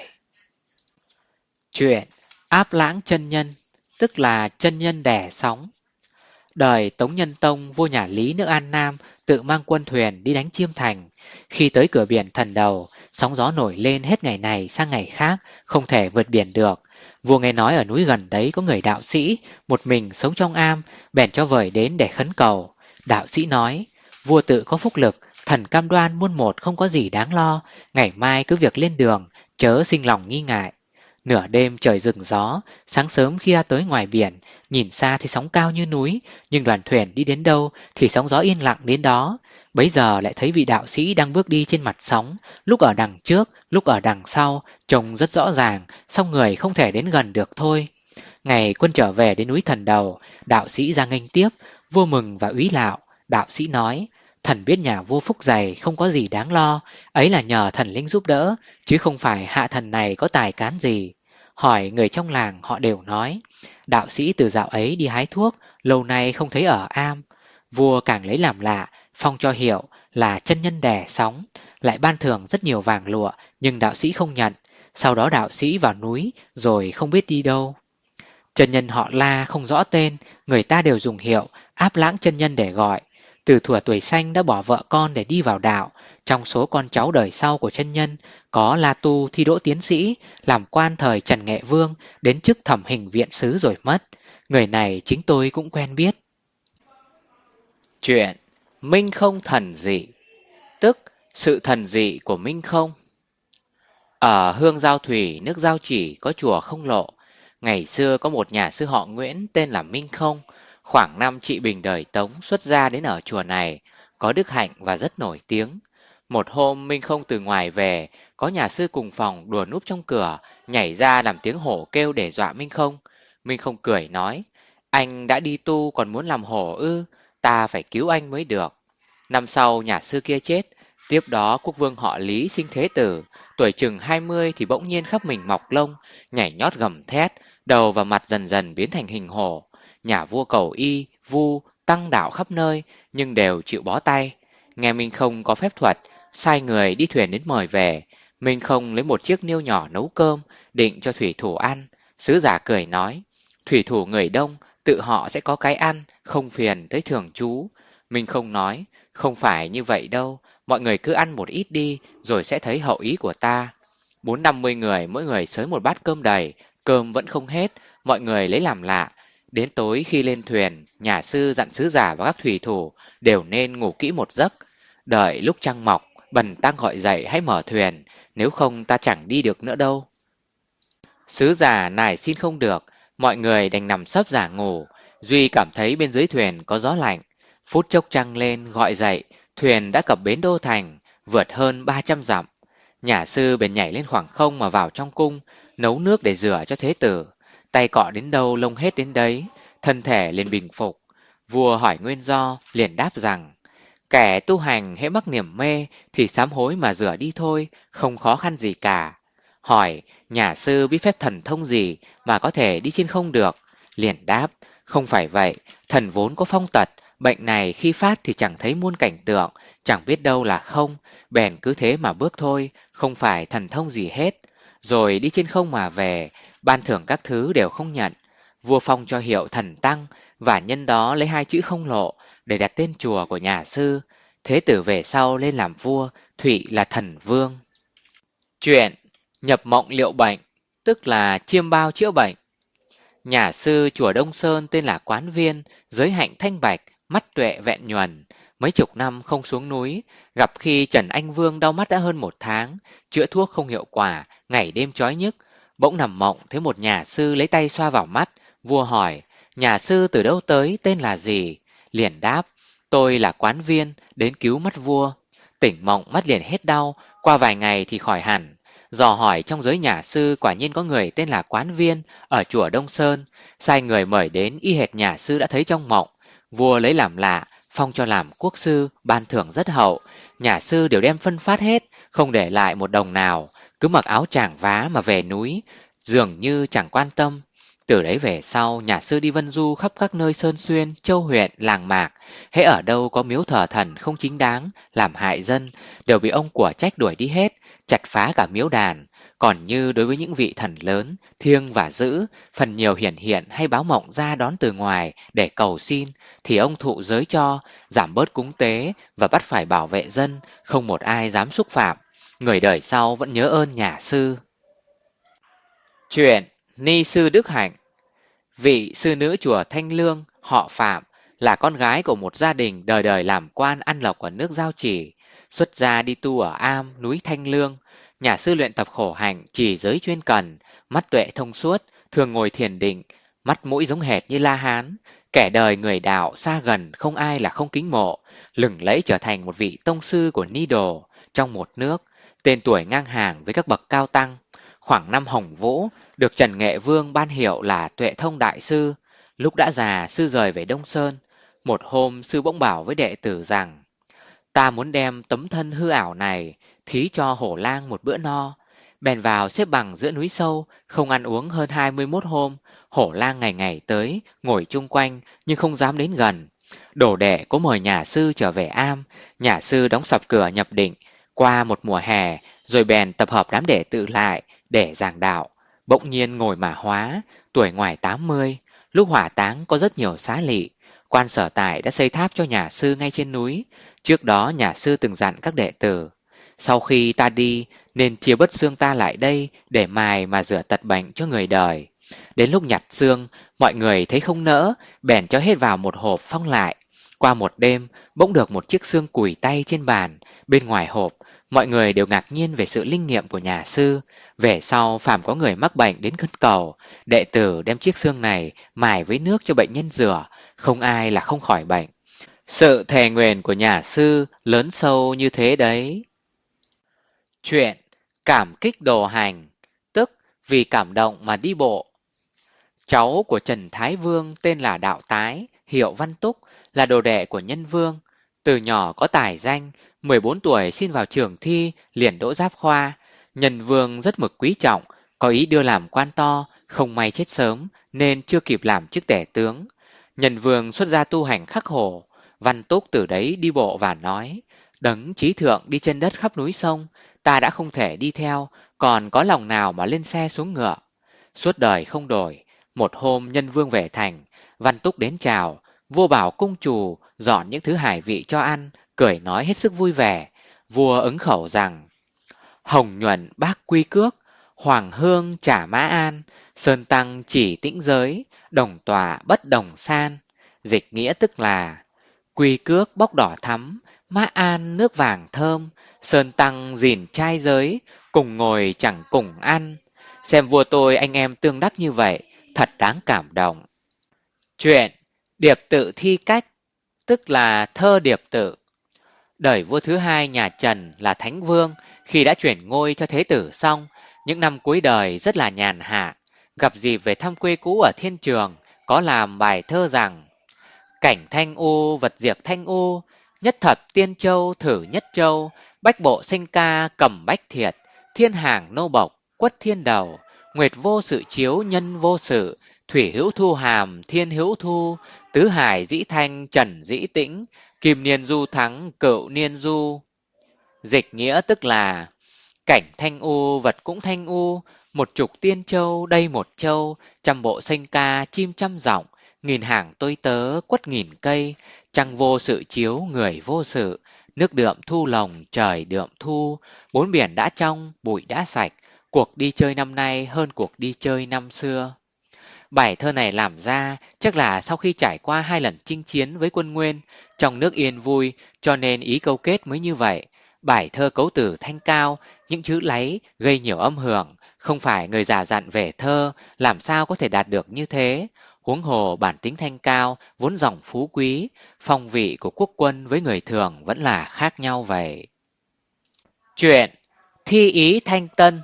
Chuyện Áp Lãng Chân Nhân, tức là chân nhân đẻ sóng. Đời Tống Nhân Tông, vua nhà Lý nước An Nam, tự mang quân thuyền đi đánh Chiêm Thành. Khi tới cửa biển Thần Đầu, sóng gió nổi lên hết ngày này sang ngày khác, không thể vượt biển được. Vua nghe nói ở núi gần đấy có người đạo sĩ, một mình sống trong am, bèn cho vời đến để khấn cầu. Đạo sĩ nói, vua tự có phúc lực, thần cam đoan muôn một không có gì đáng lo, ngày mai cứ việc lên đường, chớ sinh lòng nghi ngại. Nửa đêm trời rừng gió, sáng sớm khi ra tới ngoài biển, nhìn xa thì sóng cao như núi, nhưng đoàn thuyền đi đến đâu thì sóng gió yên lặng đến đó. Bấy giờ lại thấy vị đạo sĩ đang bước đi trên mặt sóng, lúc ở đằng trước, lúc ở đằng sau, trông rất rõ ràng, song người không thể đến gần được thôi. Ngày quân trở về đến núi Thần Đầu, đạo sĩ ra nghênh tiếp, vua mừng và úy lạo. Đạo sĩ nói, thần biết nhà vua phúc dày, không có gì đáng lo, ấy là nhờ thần linh giúp đỡ, chứ không phải hạ thần này có tài cán gì. Hỏi người trong làng họ đều nói, đạo sĩ từ dạo ấy đi hái thuốc, lâu nay không thấy ở am. Vua càng lấy làm lạ, phong cho hiệu là chân nhân đẻ sóng, lại ban thưởng rất nhiều vàng lụa, nhưng đạo sĩ không nhận. Sau đó đạo sĩ vào núi, rồi không biết đi đâu. Chân nhân họ La không rõ tên, người ta đều dùng hiệu Áp Lãng chân nhân để gọi. Từ thuở tuổi xanh đã bỏ vợ con để đi vào đạo. Trong số con cháu đời sau của chân nhân có La Tu thi đỗ tiến sĩ, làm quan thời Trần Nghệ Vương, đến chức thẩm hình viện sứ rồi mất. Người này chính tôi cũng quen biết. Chuyện Minh Không thần dị, tức sự thần dị của Minh Không. Ở Hương Giao Thủy, nước Giao Chỉ có chùa Không Lộ. Ngày xưa có một nhà sư họ Nguyễn tên là Minh Không. Khoảng năm Trị Bình đời Tống xuất gia đến ở chùa này, có đức hạnh và rất nổi tiếng. Một hôm Minh Không từ ngoài về, có nhà sư cùng phòng đùa núp trong cửa, nhảy ra làm tiếng hổ kêu để dọa Minh Không. Minh Không cười nói, anh đã đi tu còn muốn làm hổ ư, ta phải cứu anh mới được. Năm sau nhà sư kia chết, tiếp đó quốc vương họ Lý sinh thế tử, tuổi chừng 20 thì bỗng nhiên khắp mình mọc lông, nhảy nhót gầm thét, đầu và mặt dần dần biến thành hình hổ. Nhà vua cầu y, vu, tăng đạo khắp nơi, nhưng đều chịu bó tay. Nghe Minh Không có phép thuật, sai người đi thuyền đến mời về. Minh Không lấy một chiếc niêu nhỏ nấu cơm, định cho thủy thủ ăn. Sứ giả cười nói, thủy thủ người đông, tự họ sẽ có cái ăn, không phiền tới thường trú. Minh Không nói, không phải như vậy đâu, mọi người cứ ăn một ít đi, rồi sẽ thấy hậu ý của ta. 40-50 người, mỗi người xới một bát cơm đầy, cơm vẫn không hết, mọi người lấy làm lạ. Đến tối khi lên thuyền, nhà sư dặn sứ giả và các thủy thủ đều nên ngủ kỹ một giấc. Đợi lúc trăng mọc, bần tăng gọi dậy hãy mở thuyền, nếu không ta chẳng đi được nữa đâu. Sứ giả nài xin không được, mọi người đành nằm sấp giả ngủ. Duy cảm thấy bên dưới thuyền có gió lạnh. Phút chốc trăng lên gọi dậy, thuyền đã cập bến Đô Thành, vượt hơn 300 dặm. Nhà sư bèn nhảy lên khoảng không mà vào trong cung, nấu nước để rửa cho thế tử. Tay cọ đến đâu lông hết đến đấy, thân thể liền bình phục. Vua hỏi nguyên do, liền đáp rằng, kẻ tu hành hễ mắc niềm mê thì sám hối mà rửa đi thôi, không khó khăn gì cả. Hỏi, nhà sư biết phép thần thông gì mà có thể đi trên không được? Liền đáp, không phải vậy, thần vốn có phong tật, bệnh này khi phát thì chẳng thấy muôn cảnh tượng, chẳng biết đâu là không, bèn cứ thế mà bước thôi, không phải thần thông gì hết. Rồi đi trên không mà về, ban thưởng các thứ đều không nhận. Vua phong cho hiệu thần tăng, và nhân đó lấy 2 chữ Không Lộ để đặt tên chùa của nhà sư. Thế tử về sau lên làm vua, Thụy là thần vương. Chuyện Nhập mộng liệu bệnh, tức là chiêm bao chữa bệnh. Nhà sư chùa Đông Sơn tên là Quán Viên, giới hạnh thanh bạch, mắt tuệ vẹn nhuần. Mấy chục năm không xuống núi, gặp khi Trần Anh Vương đau mắt đã hơn 1 tháng, chữa thuốc không hiệu quả, ngày đêm chói nhức. Bỗng nằm mộng thấy một nhà sư lấy tay xoa vào mắt. Vua hỏi, nhà sư từ đâu tới, tên là gì? Liền đáp, tôi là Quán Viên, đến cứu mắt vua. Tỉnh mộng mắt liền hết đau, qua vài ngày thì khỏi hẳn. Dò hỏi trong giới nhà sư quả nhiên có người tên là Quán Viên ở chùa Đông Sơn, sai người mời đến y hệt nhà sư đã thấy trong mộng. Vua lấy làm lạ, phong cho làm quốc sư, ban thưởng rất hậu. Nhà sư đều đem phân phát hết, không để lại một đồng nào, cứ mặc áo tràng vá mà về núi, dường như chẳng quan tâm. Từ đấy về sau, nhà sư đi vân du khắp các nơi sơn xuyên, châu huyện, làng mạc. Hễ ở đâu có miếu thờ thần không chính đáng, làm hại dân, đều bị ông của trách đuổi đi hết, chặt phá cả miếu đàn. Còn như đối với những vị thần lớn, thiêng và dữ, phần nhiều hiển hiện hay báo mộng ra đón từ ngoài để cầu xin, thì ông thụ giới cho, giảm bớt cúng tế và bắt phải bảo vệ dân, không một ai dám xúc phạm. Người đời sau vẫn nhớ ơn nhà sư. Chuyện Ni sư Đức Hạnh. Vị sư nữ chùa Thanh Lương, họ Phạm, là con gái của một gia đình đời đời làm quan ăn lộc ở nước Giao Chỉ, xuất gia đi tu ở Am, núi Thanh Lương. Nhà sư luyện tập khổ hạnh, trì giới chuyên cần, mắt tuệ thông suốt, thường ngồi thiền định, mắt mũi giống hệt như La Hán. Kẻ đời người đạo xa gần không ai là không kính mộ, lừng lẫy trở thành một vị tông sư của Ni Đồ trong một nước, tên tuổi ngang hàng với các bậc cao tăng. Khoảng năm Hồng Vũ, được Trần Nghệ Vương ban hiệu là Tuệ Thông Đại Sư. Lúc đã già, sư rời về Đông Sơn. Một hôm, sư bỗng bảo với đệ tử rằng: ta muốn đem tấm thân hư ảo này thí cho hổ lang một bữa no. Bèn vào xếp bằng giữa núi sâu, không ăn uống hơn 21 hôm. Hổ lang ngày ngày tới, ngồi chung quanh nhưng không dám đến gần. Đồ đệ có mời nhà sư trở về Am. Nhà sư đóng sập cửa nhập định. Qua một mùa hè, rồi bèn tập hợp đám đệ tử lại để giảng đạo. Bỗng nhiên ngồi mà hóa, tuổi ngoài 80. Lúc hỏa táng có rất nhiều xá lị. Quan Sở Tại đã xây tháp cho nhà sư ngay trên núi. Trước đó nhà sư từng dặn các đệ tử: sau khi ta đi, nên chia bớt xương ta lại đây để mài mà rửa tật bệnh cho người đời. Đến lúc nhặt xương, mọi người thấy không nỡ, bèn cho hết vào một hộp phong lại. Qua một đêm, bỗng được một chiếc xương cùi tay trên bàn. Bên ngoài hộp, mọi người đều ngạc nhiên về sự linh nghiệm của nhà sư. Về sau, phàm có người mắc bệnh đến khấn cầu, đệ tử đem chiếc xương này mài với nước cho bệnh nhân rửa, không ai là không khỏi bệnh. Sự thề nguyền của nhà sư lớn sâu như thế đấy. Chuyện Cảm kích đồ hành, tức vì cảm động mà đi bộ. Cháu của Trần Thái Vương tên là Đạo Tái, hiệu Văn Túc, là đồ đệ của Nhân Vương. Từ nhỏ có tài danh, 14 tuổi xin vào trường thi, liền đỗ giáp khoa. Nhân Vương rất mực quý trọng, có ý đưa làm quan to, không may chết sớm nên chưa kịp làm chức tể tướng. Nhân Vương xuất gia tu hành khắc khổ. Văn Túc từ đấy đi bộ và nói: đấng trí thượng đi chân đất khắp núi sông, ta đã không thể đi theo, còn có lòng nào mà lên xe xuống ngựa. Suốt đời không đổi. Một hôm Nhân Vương về thành, Văn Túc đến chào. Vua bảo cung chủ dọn những thứ hải vị cho ăn, cười nói hết sức vui vẻ. Vua ứng khẩu rằng: hồng nhuận bác quy cước, hoàng hương trả mã an, sơn tăng chỉ tĩnh giới, đồng tòa bất đồng san. Dịch nghĩa tức là: quy cước bóc đỏ thắm, mã an nước vàng thơm, sơn tăng gìn trai giới, cùng ngồi chẳng cùng ăn. Xem vua tôi anh em tương đắc như vậy, thật đáng cảm động. Chuyện Điệp tự thi cách, tức là thơ điệp tự. Đời vua thứ hai nhà Trần là Thánh Vương, khi đã chuyển ngôi cho thế tử xong, những năm cuối đời rất là nhàn hạ. Gặp dịp về thăm quê cũ ở Thiên Trường, có làm bài thơ rằng: cảnh thanh u vật diệt thanh u, nhất thập tiên châu thử nhất châu, bách bộ sinh ca cầm bách thiệt, thiên hàng nô bộc quất thiên đầu, nguyệt vô sự chiếu nhân vô sự, thủy hữu thu hàm thiên hữu thu, tứ hải dĩ thanh trần dĩ tĩnh, kim niên du thắng cựu niên du. Dịch nghĩa tức là: cảnh thanh u vật cũng thanh u, một chục tiên châu đây một châu, trăm bộ sinh ca chim trăm giọng, nghìn hàng tôi tớ quất nghìn cây, trăng vô sự chiếu người vô sự, nước đượm thu lồng trời đượm thu, bốn biển đã trong bụi đã sạch, cuộc đi chơi năm nay hơn cuộc đi chơi năm xưa. Bài thơ này làm ra chắc là sau khi trải qua 2 lần chinh chiến với quân Nguyên, trong nước yên vui, cho nên ý câu kết mới như vậy. Bài thơ cấu từ thanh cao, những chữ láy gây nhiều âm hưởng, không phải người già dặn về thơ làm sao có thể đạt được như thế. Huống hồ bản tính thanh cao, vốn dòng phú quý, phong vị của quốc quân với người thường vẫn là khác nhau vậy. Chuyện Thi ý Thanh Tân.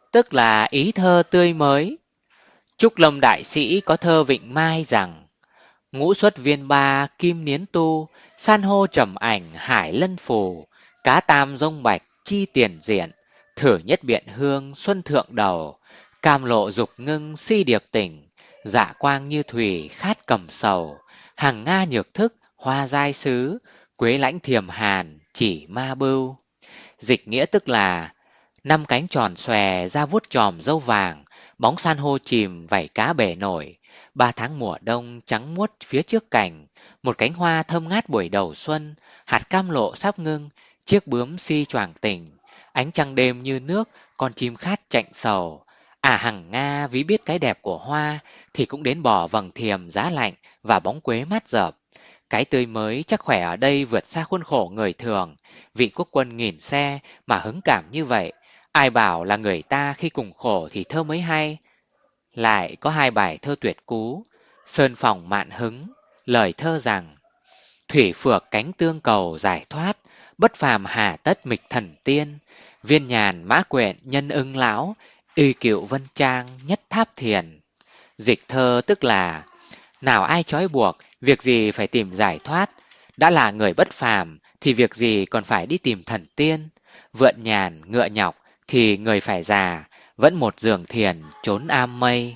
tức là ý thơ tươi mới. Trúc Lâm đại sĩ có thơ Vịnh Mai rằng: ngũ xuất viên ba kim niến tu, san hô trầm ảnh hải lân phù, cá tam rông bạch chi tiền diện, thử nhất biện hương xuân thượng đầu, cam lộ dục ngưng si điệp tỉnh, dạ quang như thủy khát cầm sầu, hàng nga nhược thức hoa giai sứ, quế lãnh thiềm hàn chỉ ma bưu. Dịch nghĩa tức là: năm cánh tròn xòe da vuốt tròm dâu vàng, bóng san hô chìm vảy cá bể nổi, 3 tháng mùa đông trắng muốt phía trước cành, một cánh hoa thơm ngát buổi đầu xuân, hạt cam lộ sắp ngưng, chiếc bướm si choàng tỉnh, ánh trăng đêm như nước, con chim khát chạnh sầu. À hằng Nga ví biết cái đẹp của hoa thì cũng đến bỏ vầng thiềm giá lạnh và bóng quế mát rợp. Cái tươi mới chắc khỏe ở đây vượt xa khuôn khổ người thường, vị quốc quân nghìn xe mà hứng cảm như vậy. Ai bảo là người ta khi cùng khổ thì thơ mới hay. Lại có 2 bài thơ tuyệt cú. Sơn phòng mạn hứng, lời thơ rằng: thủy phược cánh tương cầu giải thoát, bất phàm hà tất mịch thần tiên, viên nhàn mã quyện nhân ưng lão, y cựu vân trang nhất tháp thiền. Dịch thơ tức là: nào ai trói buộc, việc gì phải tìm giải thoát, đã là người bất phàm thì việc gì còn phải đi tìm thần tiên, vượn nhàn ngựa nhọc thì người phải già, vẫn một giường thiền trốn am mây.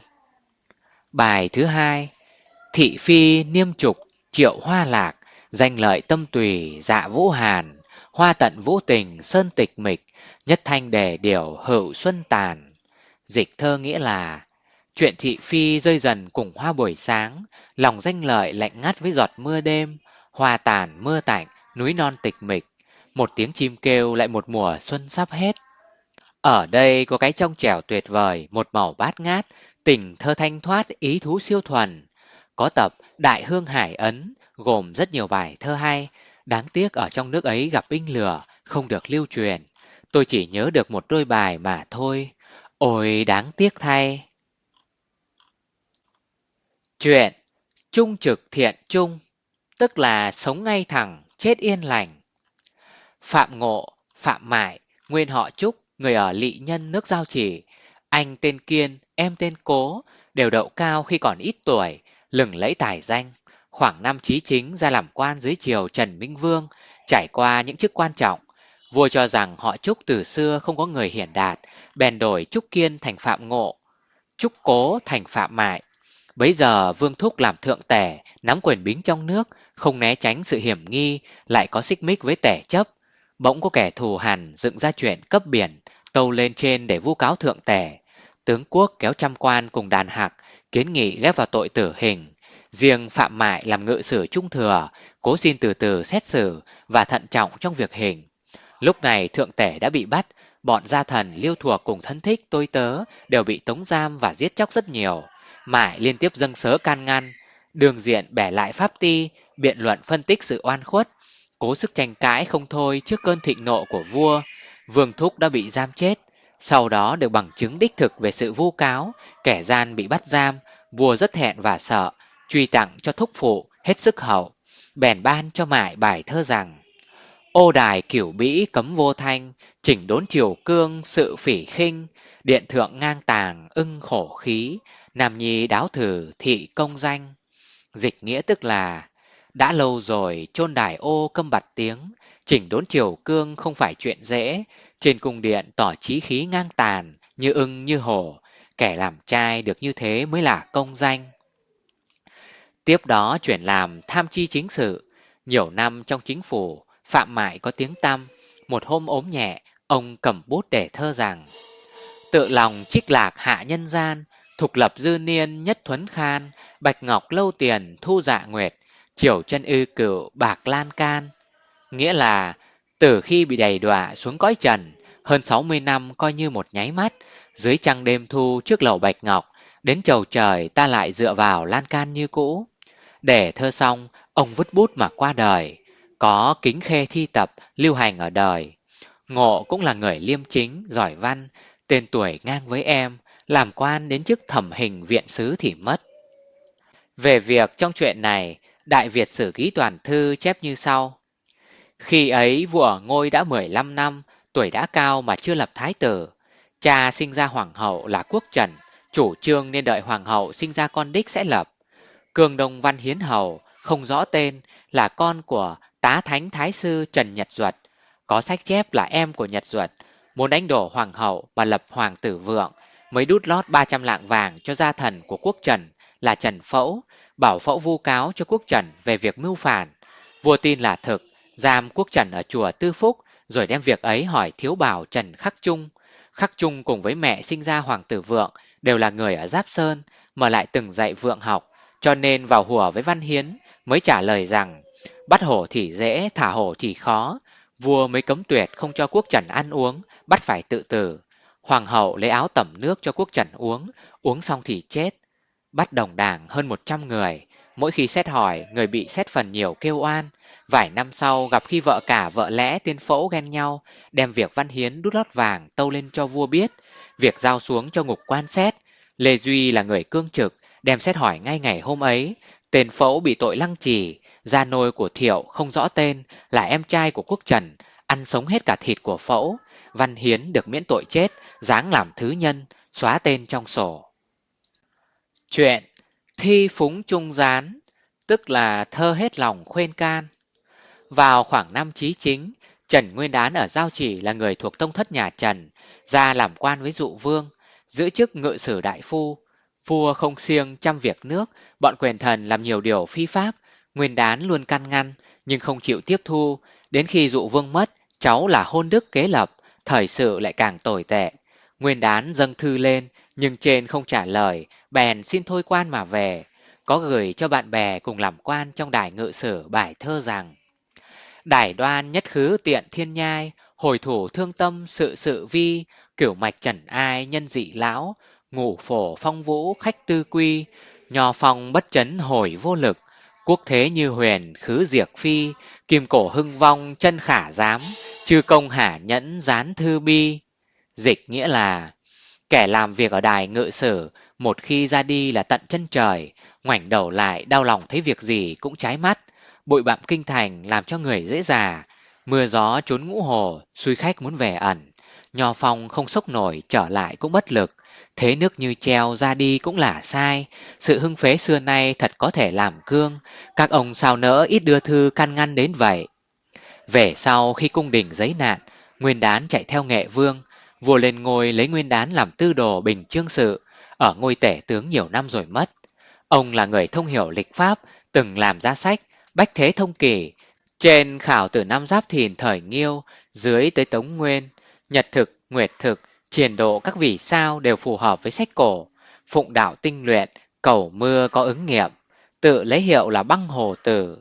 Bài thứ hai: thị phi niêm trục triệu hoa lạc, danh lợi tâm tùy dạ vũ hàn, hoa tận vũ tình sơn tịch mịch, nhất thanh đề điều hữu xuân tàn. Dịch thơ nghĩa là: chuyện thị phi rơi dần cùng hoa buổi sáng, lòng danh lợi lạnh ngắt với giọt mưa đêm, hoa tàn mưa tạnh, núi non tịch mịch, một tiếng chim kêu lại một mùa xuân sắp hết. Ở đây có cái trong trẻo tuyệt vời, một màu bát ngát, tình thơ thanh thoát, ý thú siêu thuần. Có tập Đại Hương Hải Ấn, gồm rất nhiều bài thơ hay, đáng tiếc ở trong nước ấy gặp binh lửa, không được lưu truyền. Tôi chỉ nhớ được một đôi bài mà thôi. Ôi đáng tiếc thay. Chuyện Trung trực thiện trung, tức là sống ngay thẳng, chết yên lành. Phạm Ngộ, Phạm Mại, nguyên họ Trúc, người ở Lị Nhân nước Giao Chỉ. Anh tên Kiên, em tên Cố, đều đậu cao khi còn ít tuổi, lừng lẫy tài danh. Khoảng năm Chí Chính ra làm quan dưới triều Trần Minh Vương, trải qua những chức quan trọng. Vua cho rằng họ Trúc từ xưa không có người hiển đạt, bèn đổi Trúc Kiên thành Phạm Ngộ, Trúc Cố thành Phạm Mại. Bấy giờ Vương Thúc làm thượng tể, nắm quyền bính trong nước, không né tránh sự hiểm nghi, lại có xích mích với tể chấp. Bỗng có kẻ thù hằn dựng ra chuyện cấp biển, tâu lên trên để vu cáo thượng tể. Tướng quốc kéo trăm quan cùng đàn hạc, kiến nghị ghép vào tội tử hình. Riêng Phạm Mại làm ngự sử trung thừa, cố xin từ từ xét xử và thận trọng trong việc hình. Lúc này thượng tể đã bị bắt, bọn gia thần liêu thuộc cùng thân thích tôi tớ đều bị tống giam và giết chóc rất nhiều. Mãi liên tiếp dâng sớ can ngăn, đường diện bẻ lại pháp ti, biện luận phân tích sự oan khuất, cố sức tranh cãi không thôi trước cơn thịnh nộ của vua. Vương Thúc đã bị giam chết, sau đó được bằng chứng đích thực về sự vu cáo, kẻ gian bị bắt giam, vua rất thẹn và sợ, truy tặng cho thúc phụ hết sức hậu, bèn ban cho Mại bài thơ rằng: ô đài cửu bĩ cấm vô thanh, chỉnh đốn triều cương sự phỉ khinh, điện thượng ngang tàng ưng khổ khí, nam nhi đáo thử thị công danh. Dịch nghĩa tức là: đã lâu rồi chôn đài ô câm bặt tiếng, chỉnh đốn triều cương không phải chuyện dễ, trên cung điện tỏ chí khí ngang tàn, như ưng như hổ, kẻ làm trai được như thế mới là công danh. Tiếp đó chuyển làm tham chi chính sự, nhiều năm trong chính phủ, Phạm Mại có tiếng tăm. Một hôm ốm nhẹ, ông cầm bút để thơ rằng: tự lòng trích lạc hạ nhân gian, thục lập dư niên nhất thuấn khan, bạch ngọc lâu tiền thu dạ nguyệt, triều chân ư cửu bạc lan can. Nghĩa là từ khi bị đày đọa xuống cõi trần, hơn 60 năm coi như một nháy mắt, dưới trăng đêm thu trước lầu bạch ngọc, đến chầu trời ta lại dựa vào lan can như cũ. Để thơ xong, ông vứt bút mà qua đời. Có Kính Khê thi tập lưu hành ở đời. Ngộ cũng là người liêm chính, giỏi văn, tên tuổi ngang với em, làm quan đến chức thẩm hình viện sứ thì mất. Về việc trong chuyện này, Đại Việt Sử Ký Toàn Thư chép như sau: khi ấy vua ở ngôi đã 15 năm, tuổi đã cao mà chưa lập thái tử. Cha sinh ra hoàng hậu là Quốc Trần, chủ trương nên đợi hoàng hậu sinh ra con đích sẽ lập. Cương Đông Văn Hiến Hầu, không rõ tên, là con của Tá Thánh Thái Sư Trần Nhật Duật. Có sách chép là em của Nhật Duật, muốn đánh đổ hoàng hậu và lập hoàng tử Vượng, mới đút lót 300 lạng vàng cho gia thần của Quốc Trần là Trần Phẫu, bảo Phẫu vu cáo cho Quốc Trần về việc mưu phản. Vua tin là thực, giam Quốc Trần ở chùa Tư Phúc, rồi đem việc ấy hỏi thiếu bảo Trần Khắc Trung. Khắc Trung cùng với mẹ sinh ra hoàng tử Vượng đều là người ở Giáp Sơn, mà lại từng dạy Vượng học, cho nên vào hùa với Văn Hiến mới trả lời rằng bắt hổ thì dễ, thả hổ thì khó. Vua mới cấm tuyệt không cho Quốc Trần ăn uống, bắt phải tự tử. Hoàng hậu lấy áo tẩm nước cho Quốc Trần uống, uống xong thì chết. Bắt đồng đảng hơn 100 người, mỗi khi xét hỏi, người bị xét phần nhiều kêu oan. Vài năm sau gặp khi vợ cả vợ lẽ Tiên Phẫu ghen nhau, đem việc Văn Hiến đút lót vàng tâu lên cho vua biết, việc giao xuống cho ngục quan xét. Lê Duy là người cương trực, đem xét hỏi ngay ngày hôm ấy. Tên Phẫu bị tội lăng trì, gia nôi của Thiệu không rõ tên, là em trai của Quốc Trần, ăn sống hết cả thịt của Phẫu. Văn Hiến được miễn tội chết, giáng làm thứ nhân, xóa tên trong sổ. Chuyện Thi Phúng Trung Gián, tức là thơ hết lòng khuyên can. Vào khoảng năm Chí Chính, Trần Nguyên Đán ở Giao Chỉ là người thuộc tông thất nhà Trần, ra làm quan với Dụ Vương, giữ chức ngự sử đại phu. Vua không siêng chăm việc nước, bọn quyền thần làm nhiều điều phi pháp. Nguyên Đán luôn can ngăn, nhưng không chịu tiếp thu. Đến khi Dụ Vương mất, cháu là Hôn Đức kế lập, thời sự lại càng tồi tệ. Nguyên Đán dâng thư lên, nhưng trên không trả lời, bèn xin thôi quan mà về. Có gửi cho bạn bè cùng làm quan trong đài ngự sử bài thơ rằng: Đài đoan nhất khứ tiện thiên nhai, hồi thủ thương tâm sự sự vi, cửu mạch trần ai nhân dị lão, ngủ phổ phong vũ khách tư quy, nho phong bất chấn hồi vô lực, quốc thế như huyền khứ diệt phi, kim cổ hưng vong chân khả giám, chư công hả nhẫn gián thư bi. Dịch nghĩa là kẻ làm việc ở đài ngự sử, một khi ra đi là tận chân trời, ngoảnh đầu lại đau lòng thấy việc gì cũng trái mắt. Bụi bặm kinh thành làm cho người dễ già, mưa gió trốn ngũ hồ, xui khách muốn về ẩn. Nho phong không sốc nổi, trở lại cũng bất lực. Thế nước như treo, ra đi cũng là sai. Sự hưng phế xưa nay thật có thể làm cương. Các ông sao nỡ ít đưa thư can ngăn đến vậy. Về sau khi cung đình giấy nạn, Nguyên Đán chạy theo Nghệ Vương. Vua lên ngôi lấy Nguyên Đán làm tư đồ bình chương sự, ở ngôi tể tướng nhiều năm rồi mất. Ông là người thông hiểu lịch pháp, từng làm ra sách Bách Thế Thông Kỳ, trên khảo từ năm Giáp Thìn thời Nghiêu, dưới tới Tống Nguyên, nhật thực, nguyệt thực, triển độ các vì sao đều phù hợp với sách cổ. Phụng đạo tinh luyện, cầu mưa có ứng nghiệm, tự lấy hiệu là Băng Hồ Tử.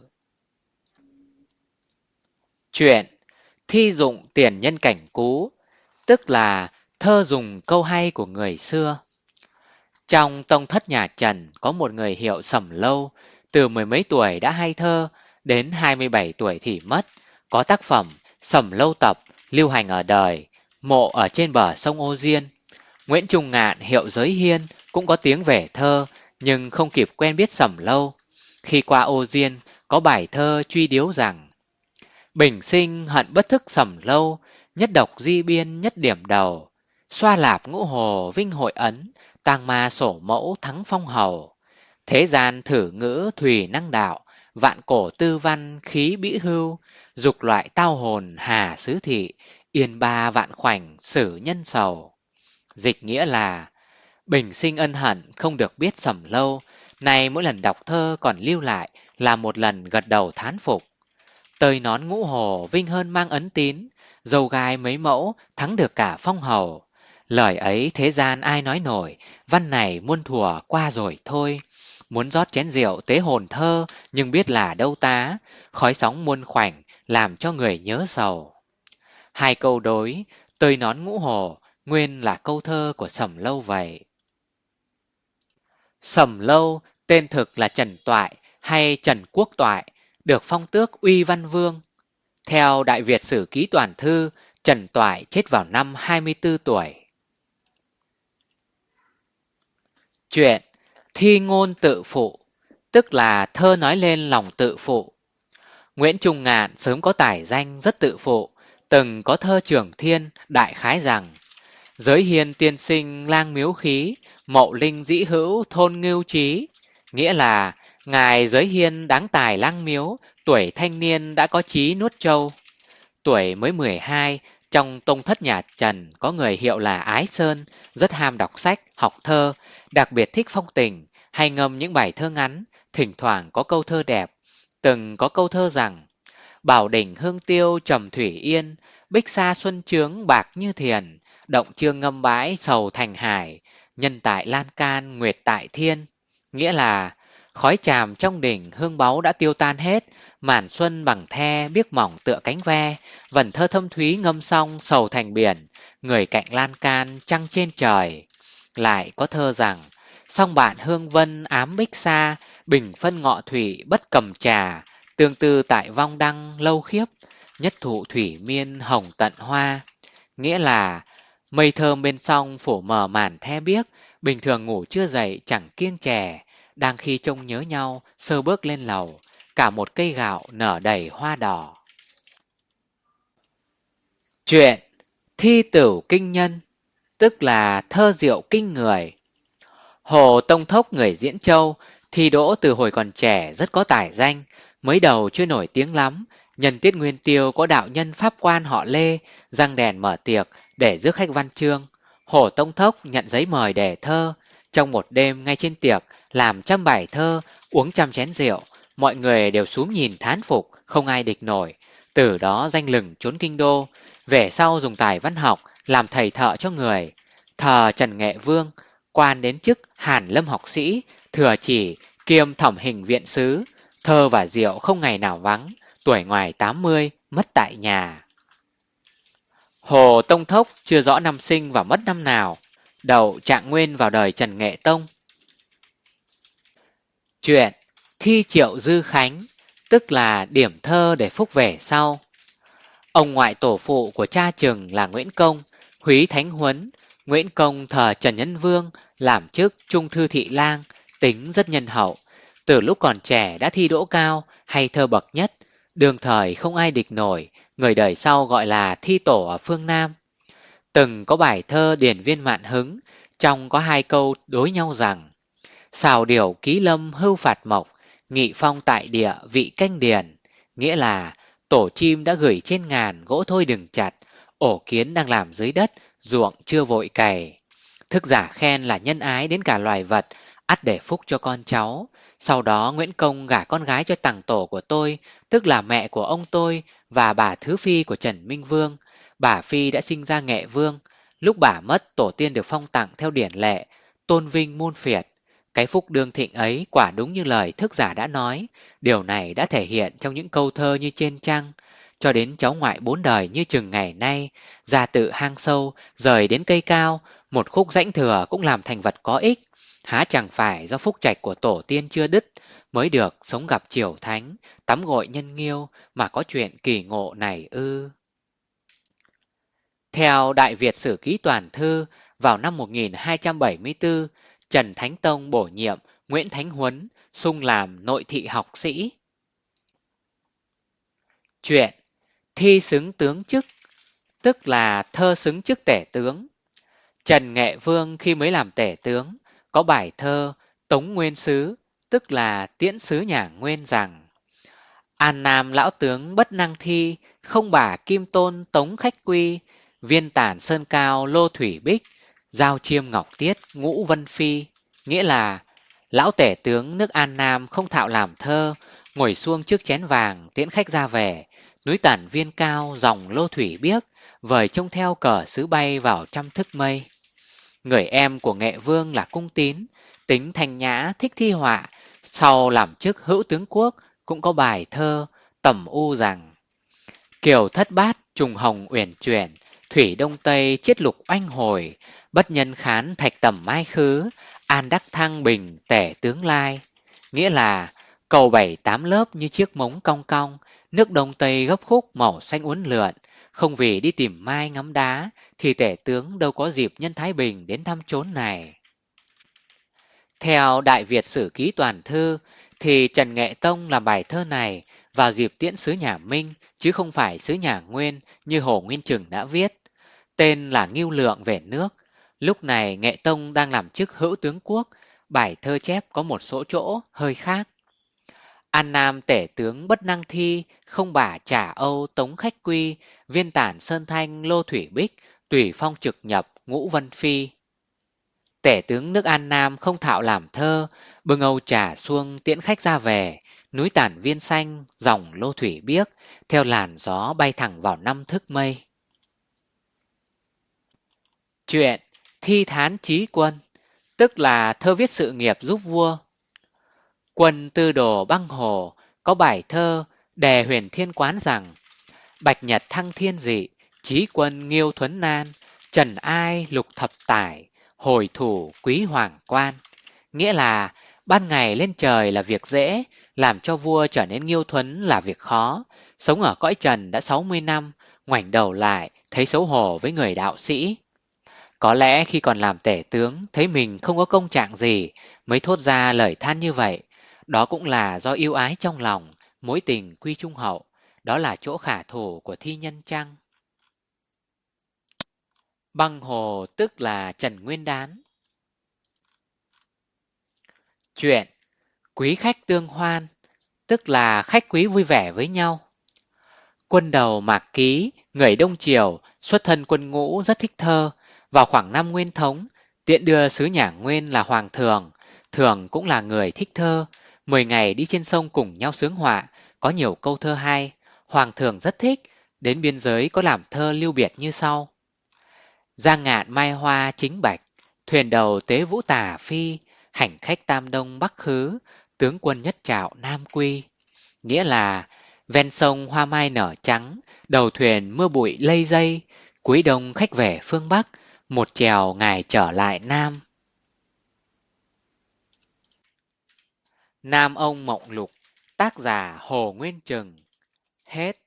Chuyện Thi dụng tiền nhân cảnh cú, tức là thơ dùng câu hay của người xưa. Trong tông thất nhà Trần có một người hiệu Sẩm Lâu, từ mười mấy tuổi đã hay thơ, đến 27 tuổi thì mất. Có tác phẩm Sẩm Lâu Tập lưu hành ở đời, mộ ở trên bờ sông Ô Diên. Nguyễn Trung Ngạn hiệu Giới Hiên cũng có tiếng về thơ, nhưng không kịp quen biết Sẩm Lâu. Khi qua Ô Diên, có bài thơ truy điếu rằng: Bình sinh hận bất thức Sẩm Lâu, nhất độc di biên nhất điểm đầu. Xoa lạp ngũ hồ vinh hội ấn, tang ma sổ mẫu thắng phong hầu. Thế gian thử ngữ thùy năng đạo, vạn cổ tư văn khí bĩ hưu. Dục loại tao hồn hà xứ thị, yên ba vạn khoảnh xử nhân sầu. Dịch nghĩa là bình sinh ân hận không được biết Sẩm Lâu, nay mỗi lần đọc thơ còn lưu lại là một lần gật đầu thán phục. Tơi nón ngũ hồ vinh hơn mang ấn tín, dâu gai mấy mẫu thắng được cả phong hầu. Lời ấy thế gian ai nói nổi, văn này muôn thuở qua rồi thôi. Muốn rót chén rượu tế hồn thơ, nhưng biết là đâu tá, khói sóng muôn khoảnh làm cho người nhớ sầu. Hai câu đối, tơi nón ngũ hồ, nguyên là câu thơ của Sẩm Lâu vậy. Sẩm Lâu tên thực là Trần Toại hay Trần Quốc Toại, được phong tước Uy Văn Vương. Theo Đại Việt Sử Ký Toàn Thư, Trần Toại chết vào năm 24 tuổi. Chuyện Thi ngôn tự phụ, tức là thơ nói lên lòng tự phụ. Nguyễn Trung Ngạn sớm có tài danh rất tự phụ, từng có thơ Trường Thiên đại khái rằng: Giới hiền tiên sinh lang miếu khí, mậu linh dĩ hữu thôn ngưu trí. Nghĩa là ngài Giới hiên đáng tài lang miếu, tuổi thanh niên đã có chí nuốt trâu. Tuổi mới 12, trong tông thất nhà Trần có người hiệu là Ái Sơn, rất ham đọc sách, học thơ, đặc biệt thích phong tình, hay ngâm những bài thơ ngắn, thỉnh thoảng có câu thơ đẹp. Từng có câu thơ rằng: Bảo đỉnh hương tiêu trầm thủy yên, bích sa xuân trướng bạc như thiền, động chương ngâm bãi sầu thành hải, nhân tại lan can nguyệt tại thiên. Nghĩa là khói tràm trong đỉnh hương báu đã tiêu tan hết, màn xuân bằng the biếc mỏng tựa cánh ve, vần thơ thâm thúy ngâm xong sầu thành biển, người cạnh lan can trăng trên trời. Lại có thơ rằng: song bạn hương vân ám bích sa, bình phân ngọ thủy bất cầm trà, tương tư tại vong đăng lâu khiếp, nhất thụ thủy miên hồng tận hoa. Nghĩa là mây thơm bên sông phủ mờ màn the biếc, bình thường ngủ chưa dậy chẳng kiêng chè, đang khi trông nhớ nhau sơ bước lên lầu, cả một cây gạo nở đầy hoa đỏ. Chuyện thi tửu kinh nhân, tức là thơ diệu kinh người. Hồ Tông Thốc người Diễn Châu, thi đỗ từ hồi còn trẻ rất có tài danh, mới đầu chưa nổi tiếng lắm. Nhân tiết Nguyên Tiêu có đạo nhân pháp quan họ Lê, răng đèn mở tiệc để rước khách văn chương. Hồ Tông Thốc nhận giấy mời để thơ. Trong một đêm ngay trên tiệc, làm trăm bài thơ, uống trăm chén rượu. Mọi người đều xúm nhìn thán phục, không ai địch nổi. Từ đó danh lừng trốn kinh đô. Về sau dùng tài văn học, làm thầy thợ cho người. Thờ Trần Nghệ Vương, quan đến chức Hàn Lâm học sĩ, thừa chỉ kiêm thẩm hình viện sứ, thơ và rượu không ngày nào vắng, tuổi ngoài 80, mất tại nhà. Hồ Tông Thốc chưa rõ năm sinh và mất năm nào, đầu Trạng Nguyên vào đời Trần Nghệ Tông. Chuyện thi triệu dư khánh, tức là điểm thơ để phúc về sau. Ông ngoại tổ phụ của cha Trừng là Nguyễn Công, Húy Thánh Huấn. Nguyễn Công thờ Trần Nhân Vương, làm chức Trung Thư Thị Lang, tính rất nhân hậu. Từ lúc còn trẻ đã thi đỗ cao, hay thơ bậc nhất, đương thời không ai địch nổi, người đời sau gọi là thi tổ ở phương Nam. Từng có bài thơ Điển Viên Mạn Hứng, trong có hai câu đối nhau rằng: xào điểu ký lâm hưu phạt mộc, nghị phong tại địa vị canh điền. Nghĩa là tổ chim đã gửi trên ngàn, gỗ thôi đừng chặt, ổ kiến đang làm dưới đất, ruộng chưa vội cày. Thức giả khen là nhân ái đến cả loài vật, ắt để phúc cho con cháu. Sau đó Nguyễn Công gả con gái cho tằng tổ của tôi, tức là mẹ của ông tôi, và bà thứ phi của Trần Minh Vương. Bà phi đã sinh ra Nghệ Vương. Lúc bà mất, tổ tiên được phong tặng theo điển lệ, tôn vinh muôn phiệt. Cái phúc đương thịnh ấy quả đúng như lời thức giả đã nói. Điều này đã thể hiện trong những câu thơ như trên trang. Cho đến cháu ngoại 4 đời như chừng ngày nay, ra tự hang sâu, rời đến cây cao, một khúc rãnh thừa cũng làm thành vật có ích. Há chẳng phải do phúc trạch của tổ tiên chưa đứt, mới được sống gặp triều thánh, tắm gội nhân nghiêu mà có chuyện kỳ ngộ này ư. Theo Đại Việt Sử Ký Toàn Thư, vào năm 1274, Trần Thánh Tông bổ nhiệm Nguyễn Thánh Huấn sung làm nội thị học sĩ. Chuyện thi xứng tướng chức, tức là thơ xứng chức tể tướng. Trần Nghệ Vương khi mới làm tể tướng, có bài thơ Tống Nguyên Sứ, tức là tiễn sứ nhà Nguyên rằng: An Nam lão tướng bất năng thi, không bả kim tôn tống khách quy, viên tản sơn cao lô thủy bích, giao chiêm ngọc tiết ngũ vân phi. Nghĩa là lão tể tướng nước An Nam không thạo làm thơ, ngồi xuông trước chén vàng tiễn khách ra về, núi tản viên cao dòng lô thủy biếc, vời trông theo cờ sứ bay vào trăm thức mây. Người em của Nghệ Vương là Cung Tín, tính thanh nhã thích thi họa, sau làm chức hữu tướng quốc cũng có bài thơ Tầm U rằng: Kiều thất bát trùng hồng uyển chuyển, thủy đông tây chiết lục oanh hồi, bất nhân khán thạch tầm mai khứ, an đắc thăng bình tể tướng lai. Nghĩa là cầu 7-8 lớp như chiếc mống cong cong, nước đông tây gấp khúc màu xanh uốn lượn. Không vì đi tìm mai ngắm đá, thì tể tướng đâu có dịp nhân Thái Bình đến thăm chốn này. Theo Đại Việt Sử Ký Toàn Thư, thì Trần Nghệ Tông làm bài thơ này vào dịp tiễn sứ nhà Minh, chứ không phải sứ nhà Nguyên như Hồ Nguyên Trừng đã viết. tên là Ngưu Lượng về nước. Lúc này Nghệ Tông đang làm chức hữu tướng quốc, bài thơ chép có một số chỗ hơi khác. An Nam tể tướng bất năng thi, không bả trả Âu tống khách quy, viên tản sơn thanh lô thủy bích, tùy phong trực nhập ngũ vân phi. Tể tướng nước An Nam không thạo làm thơ, bưng âu trà xuông tiễn khách ra về, núi tản viên xanh, dòng lô thủy biếc, theo làn gió bay thẳng vào năm thức mây. Chuyện Thi Thán Chí Quân, tức là thơ viết sự nghiệp giúp vua. Quân Tư Đồ Băng Hồ có bài thơ đề Huyền Thiên Quán rằng: Bạch nhật thăng thiên dị, chí quân nghiêu thuấn nan, trần ai lục thập tải, hồi thủ quý hoàng quan. Nghĩa là ban ngày lên trời là việc dễ, làm cho vua trở nên nghiêu thuấn là việc khó. Sống ở cõi trần đã 60 năm, ngoảnh đầu lại thấy xấu hổ với người đạo sĩ. Có lẽ khi còn làm tể tướng thấy mình không có công trạng gì mới thốt ra lời than như vậy. Đó cũng là do yêu ái trong lòng, mối tình quy trung hậu. Đó là chỗ khả thủ của thi nhân chăng? Băng hồ tức là Trần Nguyên Đán. Chuyện Quý khách tương hoan, tức là khách quý vui vẻ với nhau. Quân đầu Mạc Ký, người Đông Triều, xuất thân quân ngũ rất thích thơ. Vào khoảng năm Nguyên Thống, tiện đưa sứ nhà Nguyên là Hoàng Thường. Thường cũng là người thích thơ. 10 ngày đi trên sông cùng nhau sướng họa, có nhiều câu thơ hay. Hoàng Thường rất thích, đến biên giới có làm thơ lưu biệt như sau: Giang ngạn mai hoa chính bạch, thuyền đầu tế vũ tả phi, hành khách tam đông bắc khứ, tướng quân nhất trạo nam quy. Nghĩa là ven sông hoa mai nở trắng, đầu thuyền mưa bụi lây dây, cuối đông khách về phương Bắc, một chèo ngài trở lại Nam. Nam ông Mộng Lục, tác giả Hồ Nguyên Trừng. Hết.